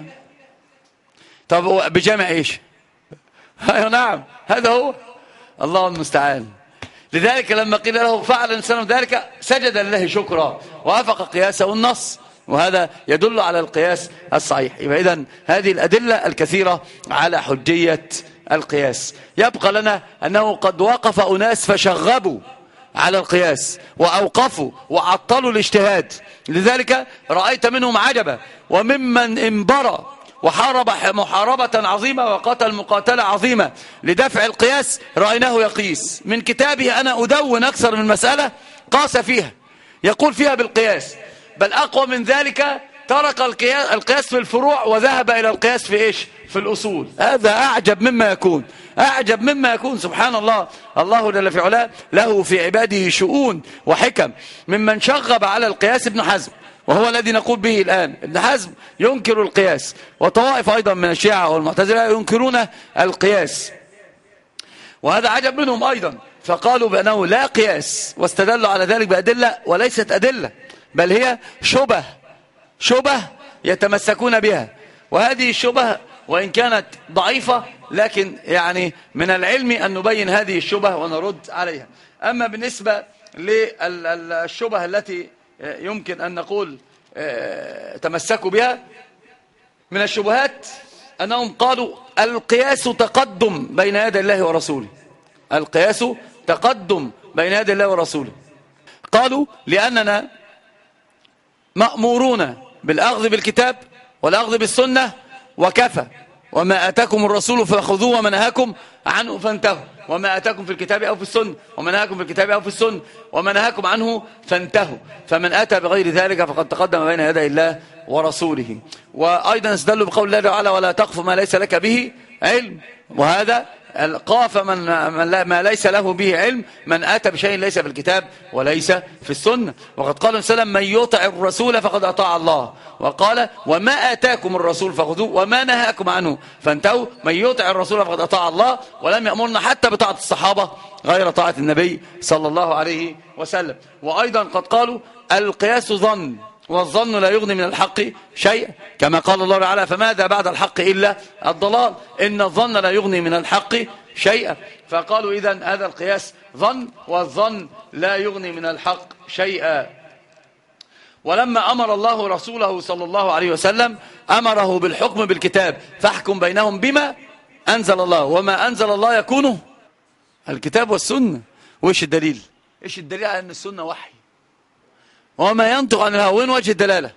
طب بجامع ايش؟ ايوه نعم، هذا هو، الله المستعان. لذلك لما قيل له فعل الانسان ذلك سجد لله شكرا، وافق قياسه النص، وهذا يدل على القياس الصحيح. يبقى إذن هذه الأدلة الكثيرة على حجية القياس. يبقى لنا أنه قد وقف أناس فشغبوا على القياس وأوقفوا وعطلوا الاجتهاد، لذلك رأيت منهم عجبا، وممن انبرى وحارب محاربة عظيمة وقتل مقاتلة عظيمة لدفع القياس رأيناه يقيس. من كتابه أنا أدون أكثر من مسألة قاس فيها، يقول فيها بالقياس، بل أقوى من ذلك ترك القياس في الفروع وذهب إلى القياس في إيش؟ في الأصول. هذا أعجب مما يكون، أعجب مما يكون. سبحان الله، الله جل في علاه له في عباده شؤون وحكم. ممن شغب على القياس ابن حزم، وهو الذي نقول به الآن. ابن حزم ينكر القياس، وطوائف أيضا من الشيعة والمعتزلة ينكرون القياس، وهذا عجب منهم أيضا، فقالوا بأنه لا قياس، واستدلوا على ذلك بأدلة وليست أدلة، بل هي شبه يتمسكون بها. وهذه الشبه وإن كانت ضعيفة لكن يعني من العلم أن نبين هذه الشبه ونرد عليها. أما بالنسبة للشبه التي يمكن أن نقول تمسكوا بها، من الشبهات أنهم قالوا القياس تقدم بين يدي الله ورسوله، القياس تقدم بين يدي الله ورسوله. قالوا لأننا مأمورون بالأخذ بالكتاب والأخذ بالسنة وكفى، وما آتاكم الرسول فخذوه وما نهاكم عنه فانتهوا، وما آتاكم في الكتاب أو في السنة، وما نهاكم في الكتاب أو في السنة، وما نهاكم عنه فانتهوا، فمن أتى بغير ذلك فقد تقدم بين يدي الله ورسوله. وأيضا استدلوا بقول الله تعالى ولا تقف ما ليس لك به علم، وهذا قاف ما ليس له به علم من أتى بشيء ليس في الكتاب وليس في السنة. وقد قال وسلم من يطع الرسول فقد أطاع الله، وقال وما آتاكم الرسول فخذوه وما نهاكم عنه فانتهوا. من يطع الرسول فقد أطاع الله، ولم يأمرنا حتى بطاعة الصحابة غير طاعة النبي صلى الله عليه وسلم. وأيضا قد قالوا القياس ظن، والظن لا يغني من الحق شيئا، كما قال الله تعالى فماذا بعد الحق إلا الضلال، إن الظن لا يغني من الحق شيئا. فقالوا إذن هذا القياس ظن، والظن لا يغني من الحق شيئا. ولما أمر الله رسوله صلى الله عليه وسلم أمره بالحكم بالكتاب فاحكم بينهم بما أنزل الله، وما أنزل الله يكون الكتاب والسنة. وإيش الدليل؟ إيش الدليل على أن السنة وحي؟ وما ينطق عن الهوى، وين وجه الدلالة؟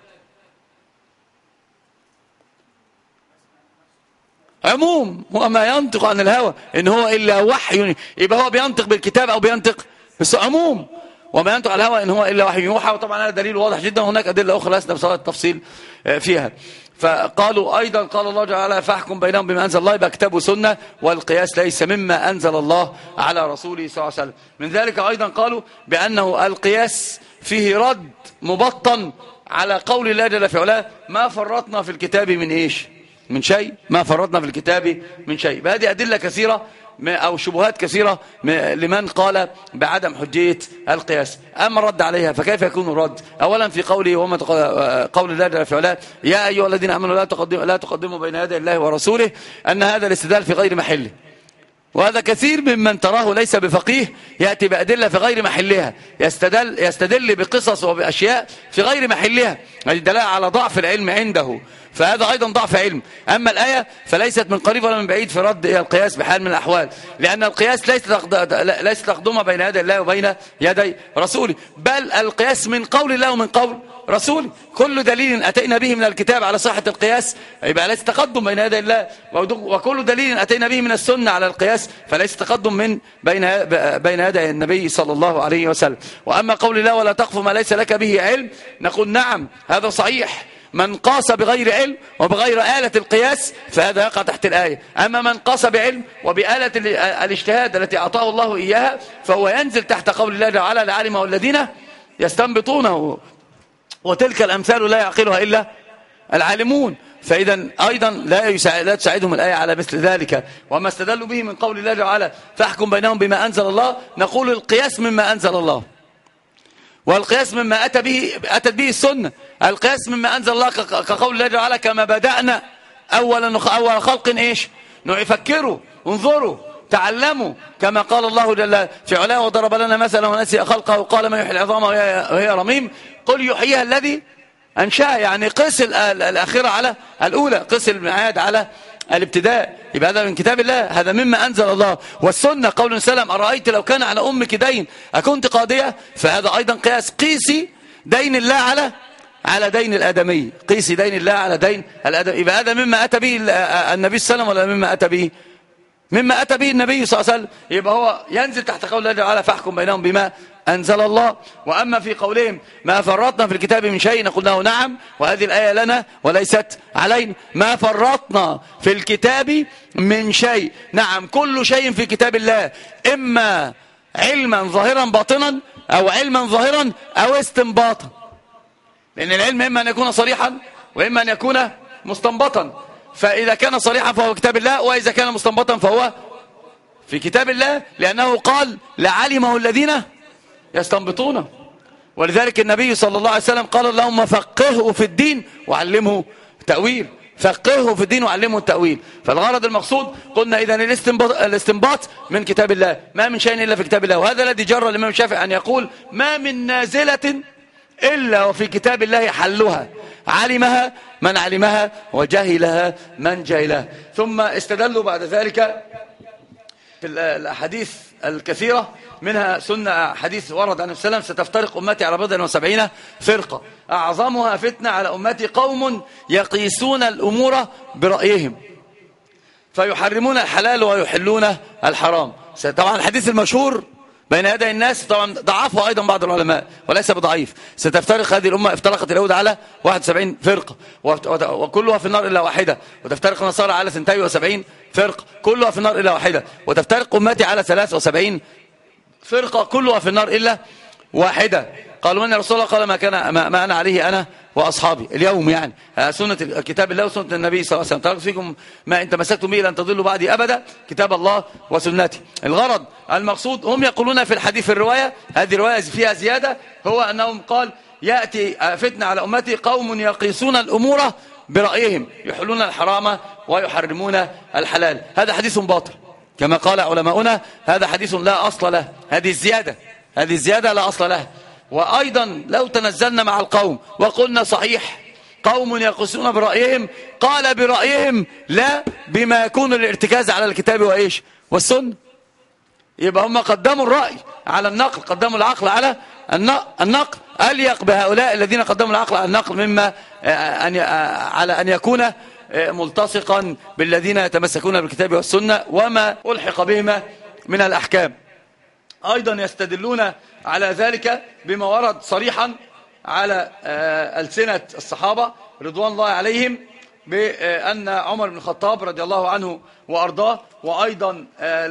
عموم، وما ينطق عن الهوى إن هو إلا وحي، يبقى هو بينطق بالكتاب أو بينطق بس عموم، وما ينطق عن الهوى إن هو إلا وحي يوحى. وطبعا هذا دليل واضح جدا، وهناك أدلة أخرى لسنا بصراحة التفصيل فيها. فقالوا أيضا قال الله تعالى فاحكم بينهم بما أنزل الله، يبقى كتاب وسنة، والقياس ليس مما أنزل الله على رسوله صلى الله عليه وسلم. من ذلك أيضا قالوا بأنه القياس فيه رد مبطن على قول الله جل في علاه ما فرطنا في الكتاب من إيش؟ من شيء، ما فرطنا في الكتاب من شيء. بهذه أدلة كثيرة أو شبهات كثيرة لمن قال بعدم حجية القياس. أما الرد عليها فكيف يكون الرد؟ أولا في قوله وما قول الله جل في علاه يا أيها الذين آمنوا لا تقدموا بين يدي الله ورسوله، أن هذا الاستدلال في غير محله. وهذا كثير ممن تراه ليس بفقيه يأتي بأدلة في غير محلها، يستدل بقصص وبأشياء في غير محلها، الدلالة على ضعف العلم عنده، فهذا أيضا ضعف علم. أما الآية فليست من قريب ولا من بعيد في رد القياس بحال من الأحوال، لأن القياس ليس تقدمه بين يدي الله وبين يدي رسوله، بل القياس من قول الله ومن قول رسوله. كل دليل أتينا به من الكتاب على صحة القياس يبقى ليس تقدم بين يدي الله، وكل دليل أتينا به من السنة على القياس فليس تقدم من بين يدي النبي صلى الله عليه وسلم. وأما قول الله ولا تقف ما ليس لك به علم، نقول نعم هذا صحيح، من قاس بغير علم وبغير آلة القياس فهذا يقع تحت الآية. أما من قاس بعلم وبآلة الاجتهاد التي أعطاه الله إياها فهو ينزل تحت قول الله تعالى لعلمه الذين يستنبطونه، وتلك الأمثال لا يعقلها إلا العالمون. فإذا أيضا لا تساعدهم الآية على مثل ذلك. وما استدلوا به من قول الله تعالى فاحكم بينهم بما أنزل الله، نقول القياس مما أنزل الله، والقياس مما أتت به السنة. القياس مما أنزل الله كقول الله تعالى كما بدأنا أول خلق إيش فكروا انظروا تعلموا، كما قال الله جل في علاه وضرب لنا مثلا ونسي خلقه وقال ما يحيي العظام وهي رميم قل يحييها الذي أنشأها، يعني قس الآخرة على الأولى، قس المعاد على الابتداء. يبقى هذا من كتاب الله، هذا مما أنزل الله. والسنة قول سلام أرأيت لو كان على أمك دين أكنت قاضية، فهذا أيضا قياس، قيسي دين الله على دين الآدمي، قيسي دين الله على دين الآدمي. يبقى هذا مما أتى به النبي صلى الله عليه وسلم ولا مما أتى به النبي صلى الله عليه وسلم، يبقى هو ينزل تحت قول الله تعالى فاحكم بينهم بما أنزل الله. وأما في قولهم ما فرطنا في الكتاب من شيء، نقول له نعم، وهذه الآية لنا وليست علينا. ما فرطنا في الكتاب من شيء، نعم كل شيء في كتاب الله، إما علما ظاهرا باطنا أو علما ظاهرا أو استنباطا، لأن العلم إما أن يكون صريحا وإما أن يكون مستنبطا. فإذا كان صريحا فهو كتاب الله، وإذا كان مستنبطا فهو في كتاب الله، لأنه قال لعلمه الذين يستنبطونه. ولذلك النبي صلى الله عليه وسلم قال اللهم فقهه في الدين وعلمه تأويل، فقهه في الدين وعلمه التأويل. فالغرض المقصود قلنا إذن الاستنباط من كتاب الله، ما من شيء إلا في كتاب الله. وهذا الذي جرى الإمام الشافعي أن يقول ما من نازلة إلا وفي كتاب الله حلها، علمها من علمها وجهلها من جهلها. ثم استدلوا بعد ذلك في الأحاديث الكثيرة، منها سنة حديث ورد عن السلام: ستفترق أمتي على 74 فرقة أعظمها فتنة على أمتي قوم يقيسون الأمور برأيهم فيحرمون الحلال ويحلون الحرام. طبعا الحديث المشهور بين يدي الناس طبعا ضعفه أيضا بعض العلماء وليس بضعيف. ستفترق هذه الأمة، افترقت اليهود على 71 فرقة وكلها في النار إلا واحدة، وتفترق النصارى على 72 فرقة كلها في النار إلا واحدة، وتفترق أمتي على 73 فرقة كلها في النار إلا واحدة. قالوا من يا رسول الله؟ قال ما أنا عليه أنا وأصحابي اليوم، يعني سنة كتاب الله وسنة النبي صلى الله عليه وسلم. تركت فيكم ما إن تمسكتم به لن تضلوا بعدي أبدا، كتاب الله وسنتي. الغرض المقصود، هم يقولون في الحديث في الرواية، هذه الرواية فيها زيادة، هو أنهم قال: يأتي فتنة على أمتي قوم يقيسون الأمور برأيهم يحلون الحرام ويحرمون الحلال. هذا حديث باطل كما قال علماؤنا، هذا حديث لا أصل له. هذه الزيادة لا أصل له. وأيضا لو تنزلنا مع القوم وقلنا صحيح قوم يقيسون برأيهم، قال برأيهم لا بما يكون الارتكاز على الكتاب وإيش والسنة. يبقى هم قدموا الرأي على النقل، قدموا العقل على النقل. أليق بهؤلاء الذين قدموا العقل على النقل مما على أن يكون ملتصقا بالذين يتمسكون بالكتاب والسنة وما ألحق بهما من الأحكام. أيضا يستدلون على ذلك بما ورد صريحا على ألسنة الصحابة رضوان الله عليهم، بأن عمر بن الخطاب رضي الله عنه وأرضاه، وأيضا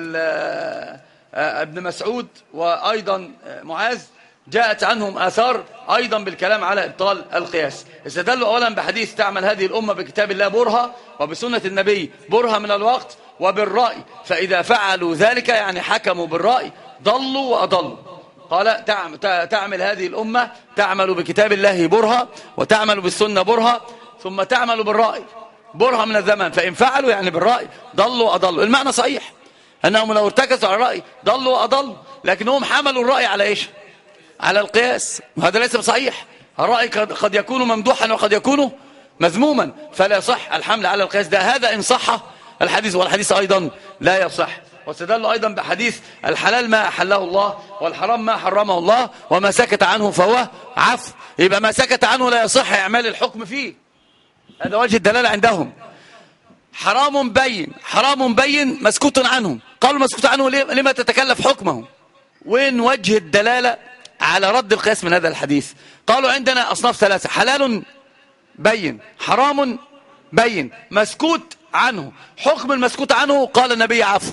ابن مسعود، وأيضا معاذ، جاءت عنهم آثار أيضا بالكلام على إبطال القياس. استدلوا أولا بحديث: تعمل هذه الأمة بكتاب الله برهة وبسنة النبي برهة من الوقت وبالرأي، فإذا فعلوا ذلك يعني حكموا بالرأي ضلوا وأضلوا. قال: تعمل هذه الأمة، تعمل بكتاب الله برهة وتعمل بالسنة برهة ثم تعمل بالرأي برهة من الزمن، فإن فعلوا يعني بالرأي ضلوا وأضلوا. المعنى صحيح أنهم لو ارتكزوا على الرأي ضلوا وأضلوا، لكنهم حملوا الرأي على إيش؟ على القياس، وهذا ليس بصحيح. الرأي قد يكون ممدوحا وقد يكون مذموما، فلا يصح الحمل على القياس ده، هذا إن صح الحديث، والحديث أيضا لا يصح. واستدلوا أيضا بحديث: الحلال ما أحله الله والحرام ما حرمه الله وما سكت عنه فهو عفو. يبقى ما سكت عنه لا يصح إعمال الحكم فيه، هذا وجه الدلالة عندهم. حرام بين مسكوت عنه، قالوا مسكوت عنه لما تتكلف حكمه؟ وين وجه الدلالة على رد القياس من هذا الحديث؟ قالوا عندنا أصناف ثلاثة: حلال بين، حرام بين، مسكوت عنه. حكم المسكوت عنه قال النبي عفو،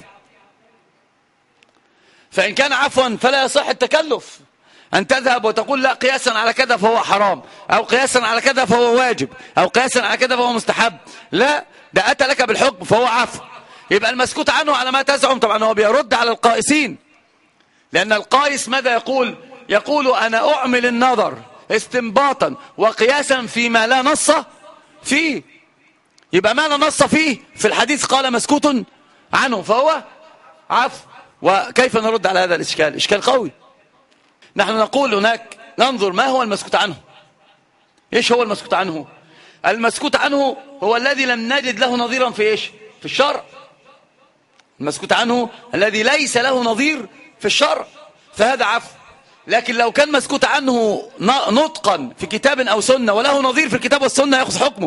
فإن كان عفوا فلا يصح التكلف أن تذهب وتقول لا قياسا على كذا فهو حرام، أو قياسا على كذا فهو واجب، أو قياسا على كذا فهو مستحب. لا، ده أتى لك بالحكم فهو عفو. يبقى المسكوت عنه على ما تزعم، طبعا هو بيرد على القائسين، لأن القائس ماذا يقول؟ يقول: أنا أعمل النظر استنباطا وقياسا فيما لا نص فيه. يبقى ما لا نص فيه في الحديث قال مسكوت عنه فهو عفو. وكيف نرد على هذا الإشكال؟ إشكال قوي. نحن نقول هناك ننظر ما هو المسكوت عنه. إيش هو المسكوت عنه؟ المسكوت عنه هو الذي لم نجد له نظيرا في إيش؟ في الشرع. المسكوت عنه الذي ليس له نظير في الشرع، فهذا عفو. لكن لو كان مسكوت عنه نطقا في كتاب أو سنة وله نظير في الكتاب والسنة يأخذ حكمه.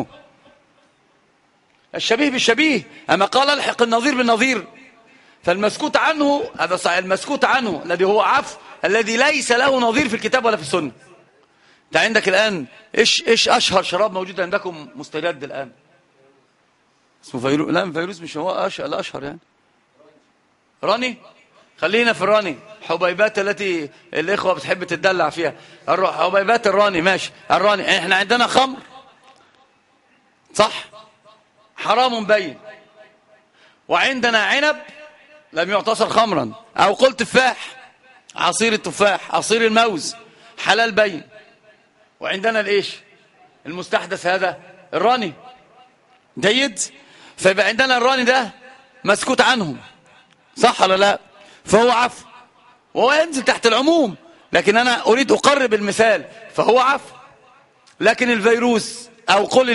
الشبيه بالشبيه، أما قال الحق النظير بالنظير. فالمسكوت عنه هذا صحيح، المسكوت عنه الذي هو عفو الذي ليس له نظير في الكتاب ولا في السنة. انت عندك الآن إيش أشهر شراب موجود عندكم مستجد الآن؟ اسمه فيروز. لا، فيروز مش هو الأشهر يعني. راني، خلينا في الراني، حبيبات التي الإخوة بتحب تدلع فيها، حبيبات الراني، ماشي. الراني احنا عندنا خمر صح، حرام بين، وعندنا عنب لم يعتصر خمرا، أو قل تفاح، عصير التفاح، عصير الموز، حلال بين. وعندنا الإيش المستحدث هذا الراني، جيد. فيبقى عندنا الراني ده مسكوت عنه صح ولا لا؟ فهو عفو، وهو ينزل تحت العموم، لكن أنا أريد أقرب المثال، فهو عفو. لكن الفيروس أو قل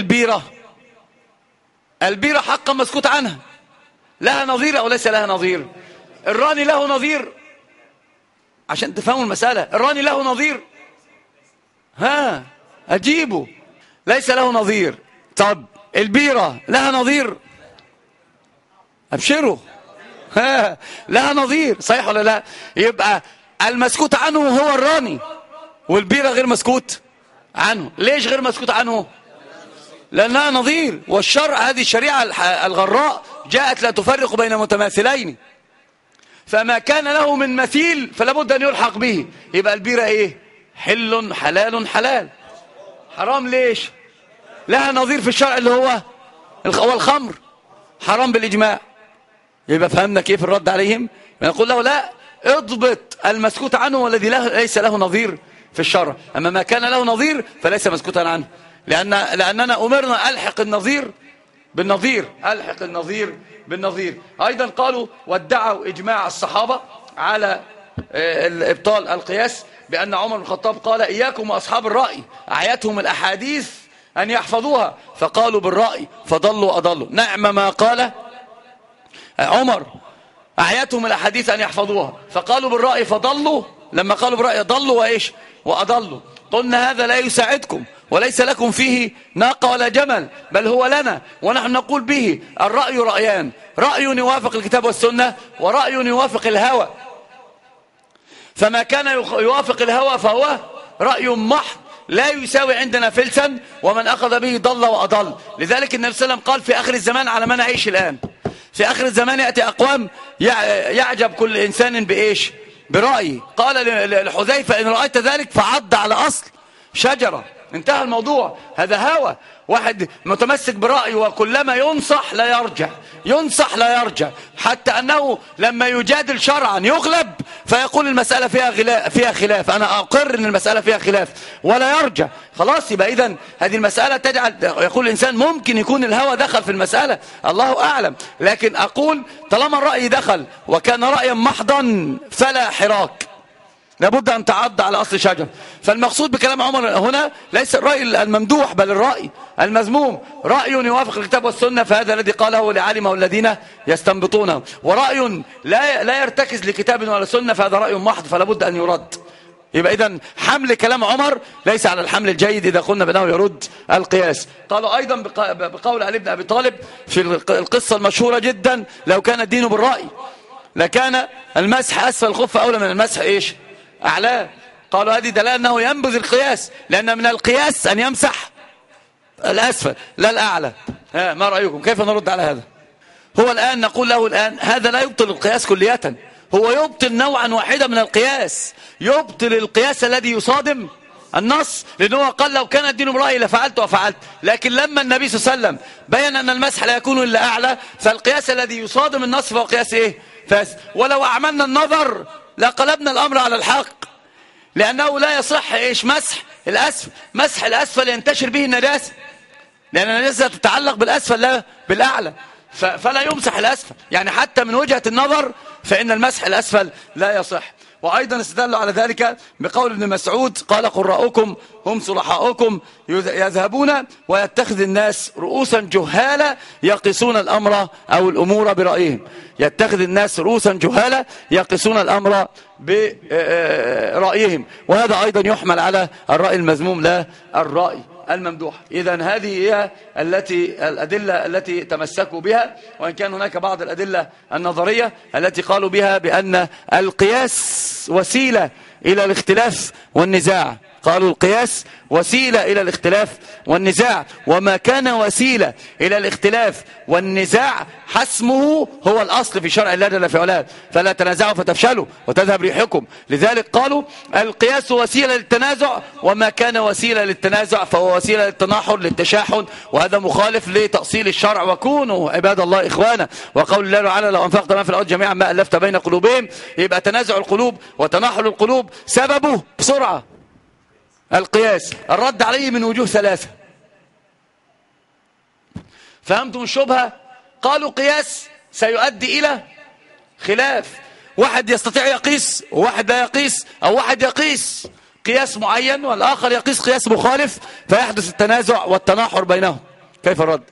البيرة حقا مسكوت عنها، لها نظير أو ليس لها نظير؟ الراني له نظير عشان تفهموا المسألة. الراني له نظير؟ ها أجيبه، ليس له نظير. طب البيرة لها نظير؟ أبشروا، ها لها نظير، صحيح ولا لا؟ يبقى المسكوت عنه هو الراني، والبيرة غير مسكوت عنه. ليش غير مسكوت عنه؟ لأنها نظير، والشرع هذه الشريعة الغراء جاءت لا تفرق بين متماثلين، فما كان له من مثيل فلا بد أن يلحق به. يبقى البيرة إيه؟ حل حلال حلال. حرام ليش؟ لها نظير في الشرع اللي هو الخمر، حرام بالإجماع. يبقى فهمنا كيف الرد عليهم؟ نقول له لا، اضبط المسكوت عنه والذي ليس له نظير في الشرع، أما ما كان له نظير فليس مسكوتا عنه، لأننا أمرنا ألحق النظير بالنظير، ألحق النظير بالنظير. أيضا قالوا وادعوا إجماع الصحابة على إبطال القياس بأن عمر بن الخطاب قال إياكم وأصحاب الرأي، أعيتهم الأحاديث أن يحفظوها فقالوا بالرأي فضلوا أضلوا. نعم ما قال عمر، أعيتهم الأحاديث أن يحفظوها فقالوا بالرأي فضلوا، لما قالوا بالرأي ضلوا وإيش وأضلوا. قلنا هذا لا يساعدكم وليس لكم فيه ناقة ولا جمل، بل هو لنا، ونحن نقول به الرأي رأيان، رأي يوافق الكتاب والسنة ورأي يوافق الهوى. فما كان يوافق الهوى فهو رأي محض لا يساوي عندنا فلسا، ومن أخذ به ضل وأضل. لذلك النبي صلى الله عليه وسلم قال في آخر الزمان على ما نعيش الآن، في آخر الزمان يأتي أقوام يعجب كل إنسان بإيش؟ برأيه. قال لحذيفة إن رأيت ذلك فعض على أصل شجرة، انتهى الموضوع. هذا هوى، واحد متمسك برأيه وكلما ينصح لا يرجع، ينصح لا يرجع، حتى أنه لما يجادل شرعا يغلب فيقول المسألة فيها خلاف، أنا أقر أن المسألة فيها خلاف ولا يرجع. خلاص، يبقى إذن هذه المسألة تجعل يقول الإنسان ممكن يكون الهوى دخل في المسألة، الله أعلم، لكن أقول طالما الرأي دخل وكان رأيا محضا فلا حراك، لابد أن تعض على أصل شجر. فالمقصود بكلام عمر هنا ليس الرأي الممدوح بل الرأي المذموم. رأي يوافق الكتاب والسنة فهذا الذي قاله لعلمه الذين يستنبطونه، ورأي لا يرتكز لكتاب ولا سنة فهذا رأي محض فلا بد أن يرد. يبقى إذن حمل كلام عمر ليس على الحمل الجيد إذا قلنا بأنه يرد القياس. قالوا أيضا بقول علي بن أبي طالب في القصة المشهورة جدا لو كان الدين بالرأي لكان المسح أسفل الخف أولى من المسح إيش؟ أعلاه. قالوا هذه دلالة أنه ينبذ القياس، لأن من القياس أن يمسح الأسفل لا الأعلى. ما رأيكم؟ كيف نرد على هذا؟ هو الآن نقول له الآن هذا لا يبطل القياس كلية، هو يبطل نوعا واحدا من القياس، يبطل القياس الذي يصادم النص، لأنه قال لو كان الدين برأيي لفعلت وفعلت. لكن لما النبي صلى الله عليه وسلم بيّن أن المسح لا يكون إلا أعلى، فالقياس الذي يصادم النص فهو قياس إيه؟ فاسد. ولو أعملنا النظر لقلبنا الأمر على الحق، لأنه لا يصح إيش؟ مسح الأسفل. مسح الأسفل ينتشر به النجاسة، لأن النجاسة تتعلق بالأسفل لا بالأعلى، فلا يمسح الأسفل. يعني حتى من وجهة النظر فإن المسح الأسفل لا يصح. وأيضا استدلوا على ذلك بقول ابن مسعود قال قراؤكم هم صلحاؤكم يذهبون ويتخذ الناس رؤوسا جهالا يقسون الأمر أو الأمور برأيهم. يتخذ الناس رؤوسا جهالا يقسون الأمر برأيهم، وهذا أيضا يحمل على الرأي المذموم لا الرأي الممدوح. إذن هذه هي الأدلة التي تمسكوا بها، وإن كان هناك بعض الأدلة النظرية التي قالوا بها بأن القياس وسيلة إلى الاختلاف والنزاع. قالوا القياس وسيلة إلى الاختلاف والنزاع، وما كان وسيلة إلى الاختلاف والنزاع حسمه هو الأصل في شرع الله جل في علاه، فلا تنازعوا فتفشلوا وتذهب ريحكم. لذلك قالوا القياس وسيلة للتنازع، وما كان وسيلة للتنازع فهو وسيلة للتناحر للتشاحن، وهذا مخالف لتأصيل الشرع. وكونوا عباد الله إخوانا، وقول الله تعالى لو أنفقت ما في الأرض جميعا ما ألفت بين قلوبهم. يبقى تنازع القلوب وتناحر القلوب سببه بسرعة القياس. الرد عليه من وجوه ثلاثة. فهمتم الشبهة؟ قالوا قياس سيؤدي إلى خلاف، واحد يستطيع يقيس وواحد لا يقيس، أو واحد يقيس قياس معين والآخر يقيس قياس مخالف فيحدث التنازع والتناحر بينهم. كيف الرد؟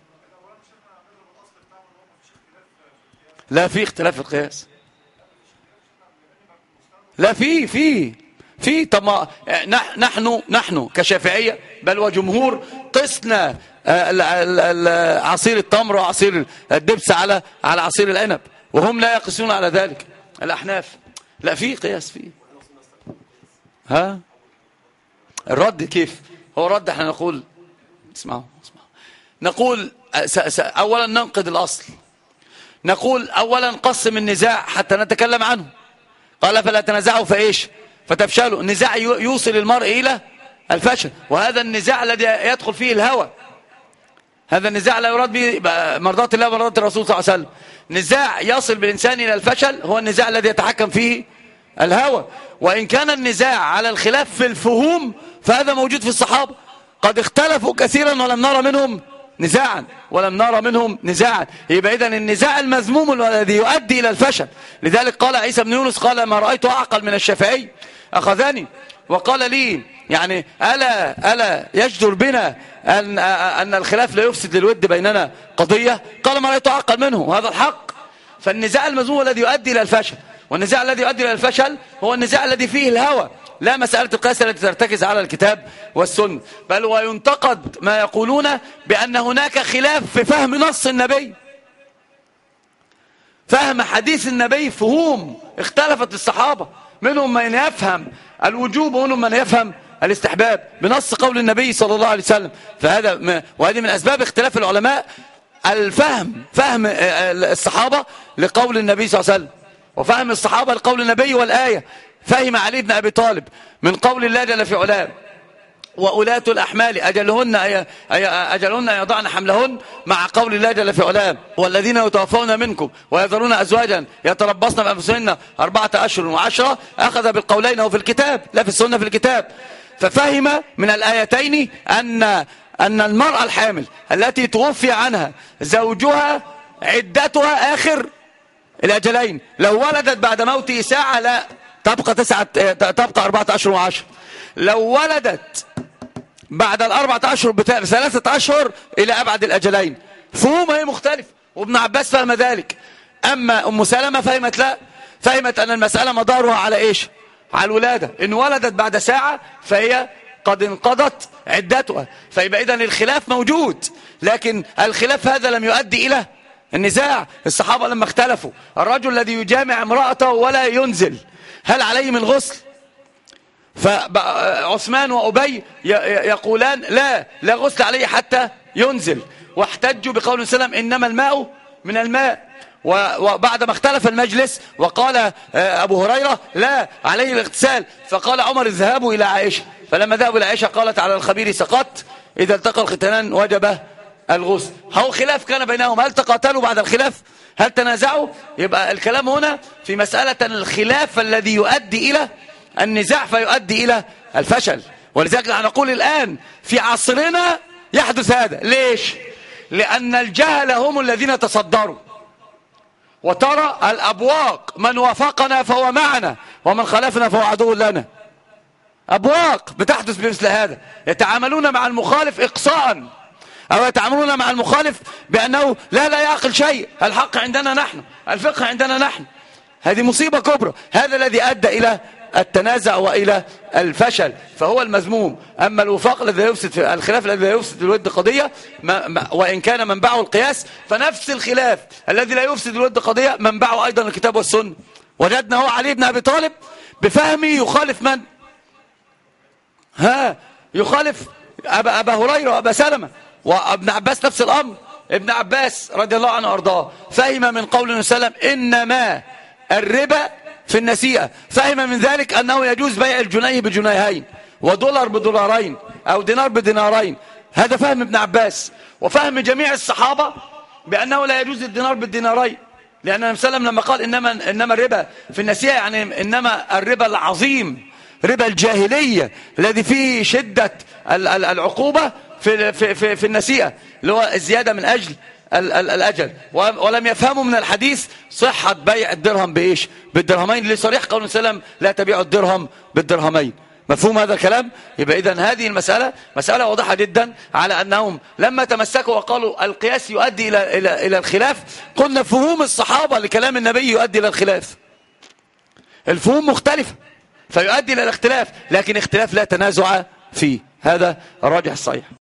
لا في اختلاف في القياس. لا في طب ما نحن كشافعية بل وجمهور قسنا عصير التمر وعصير الدبس على عصير العنب، وهم لا يقسون على ذلك. الأحناف لا في قياس فيه. ها الرد كيف هو الرد؟ احنا نقول اسمعوا نقول اولا ننقد الاصل، نقول اولا قسم النزاع حتى نتكلم عنه. قال فلا تنازعوا فايش فتفشلوا. النزاع يوصل المرء الى الفشل، وهذا النزاع الذي يدخل فيه الهوى، هذا النزاع لا يراد به مرضاة الله ومرضاة الرسول صلى الله عليه وسلم. نزاع يصل بالإنسان إلى الفشل هو النزاع الذي يتحكم فيه الهوى. وإن كان النزاع على الخلاف في الفهوم فهذا موجود في الصحابة، قد اختلفوا كثيرا ولم نرى منهم نزاعا. يبقى إذن النزاع المذموم الذي يؤدي إلى الفشل. لذلك قال عيسى بن يونس قال ما رأيت أعقل من الشافعي أخذني وقال لي يعني ألا يجدر بنا أن الخلاف لا يفسد للود بيننا قضية؟ قال ما رأيت أعقل منه، وهذا الحق. فالنزاع المذموم الذي يؤدي إلى الفشل، والنزاع الذي يؤدي إلى الفشل هو النزاع الذي فيه الهوى، لا مسألة القياس التي ترتكز على الكتاب والسنة. بل وينتقد ما يقولون بأن هناك خلاف في فهم نص النبي، فهم حديث النبي، فهوم اختلفت الصحابة، منهم من يفهم الوجوب ومنهم من يفهم الاستحباب بنص قول النبي صلى الله عليه وسلم. وهذه من أسباب اختلاف العلماء فهم الصحابة لقول النبي صلى الله عليه وسلم، وفهم الصحابة لقول النبي والآية. فهم علي بن أبي طالب من قول الله جل في علاه وأولاة الأحمال أجلهن يضعن حملهن، مع قول الله جل في علاه والذين يتوفون منكم ويذرون أزواجا يتربصن بأنفسهن 4 أشهر و10. أخذ بالقولين وفي الكتاب لا في السنة، في الكتاب. ففهم من الآيتين أن المرأة الحامل التي توفي عنها زوجها عدتها آخر الأجلين، لو ولدت بعد موته ساعة لا تبقى 4 أشهر و10. لو ولدت بعد 4 أشهر ب3 أشهر إلى أبعد الأجلين. فهم هي مختلف، وابن عباس فهم ذلك. أما أم سلمة فهمت لا، فهمت أن المسألة مدارها على إيش؟ على الولادة. إن ولدت بعد ساعة فهي قد انقضت عدتها. فيبقى إذن الخلاف موجود، لكن الخلاف هذا لم يؤدي إلى النزاع. الصحابة لما اختلفوا الرجل الذي يجامع امرأته ولا ينزل هل عليه من غسل؟ فعثمان وأبي يقولان لا غسل عليه حتى ينزل، واحتجوا بقول سلم إنما الماء من الماء. وبعد ما اختلف المجلس وقال أبو هريرة لا عليه الاغتسال، فقال عمر اذهبوا إلى عائشة. فلما ذهبوا إلى عائشة قالت على الخبير سقط، إذا التقى الختانان وجب الغسل. هو خلاف كان بينهم، هل تقاتلوا بعد الخلاف؟ هل تنازعوا؟ يبقى الكلام هنا في مسألة الخلاف الذي يؤدي إلى النزاع فيؤدي إلى الفشل. ولذلك نقول الآن في عصرنا يحدث هذا. ليش؟ لأن الجهل هم الذين تصدروا، وترى الأبواق من وافقنا فهو معنا ومن خالفنا فهو عدو لنا. أبواق بتحدث بمثل هذا، يتعاملون مع المخالف إقصاء، أو يتعاملون مع المخالف بأنه لا يعقل شيء، الحق عندنا نحن، الفقه عندنا نحن. هذه مصيبة كبرى. هذا الذي أدى إلى التنازع وإلى الفشل، فهو المذموم. أما الوفاق الذي يفسد في الخلاف الذي لا يفسد الود قضية، وإن كان منبعه القياس، فنفس الخلاف الذي لا يفسد الود قضية منبعه أيضا الكتاب والسنة. وجدنا هو علي بن أبي طالب بفهمه يخالف من؟ يخالف أبا هريرة وأبا سلمة. وابن عباس نفس الأمر. ابن عباس رضي الله عنه وارضاه فهم من قول النبي صلى الله عليه وسلم إنما الربا في النسيئة، فهم من ذلك أنه يجوز بيع الجنيه بجنيهين ودولار بدولارين أو دينار بدينارين. هذا فهم ابن عباس. وفهم جميع الصحابة بأنه لا يجوز الدينار بالدينارين، لأن النبي صلى الله عليه وسلم لما قال إنما الربا في النسيئة يعني إنما الربا العظيم، ربا الجاهلية الذي فيه شدة العقوبة في النسيئة، اللي هو الزيادة من أجل الأجل. ولم يفهموا من الحديث صحة بيع الدرهم بإيش؟ بالدرهمين، لصريح قول السلام لا تبيعوا الدرهم بالدرهمين. مفهوم هذا الكلام؟ يبقى إذن هذه المسألة مسألة واضحة جدا على أنهم لما تمسكوا وقالوا القياس يؤدي إلى الخلاف، قلنا فهوم الصحابة لكلام النبي يؤدي إلى الخلاف. الفهوم مختلفة فيؤدي إلى الاختلاف، لكن اختلاف لا تنازع فيه. هذا الراجح الصحيح.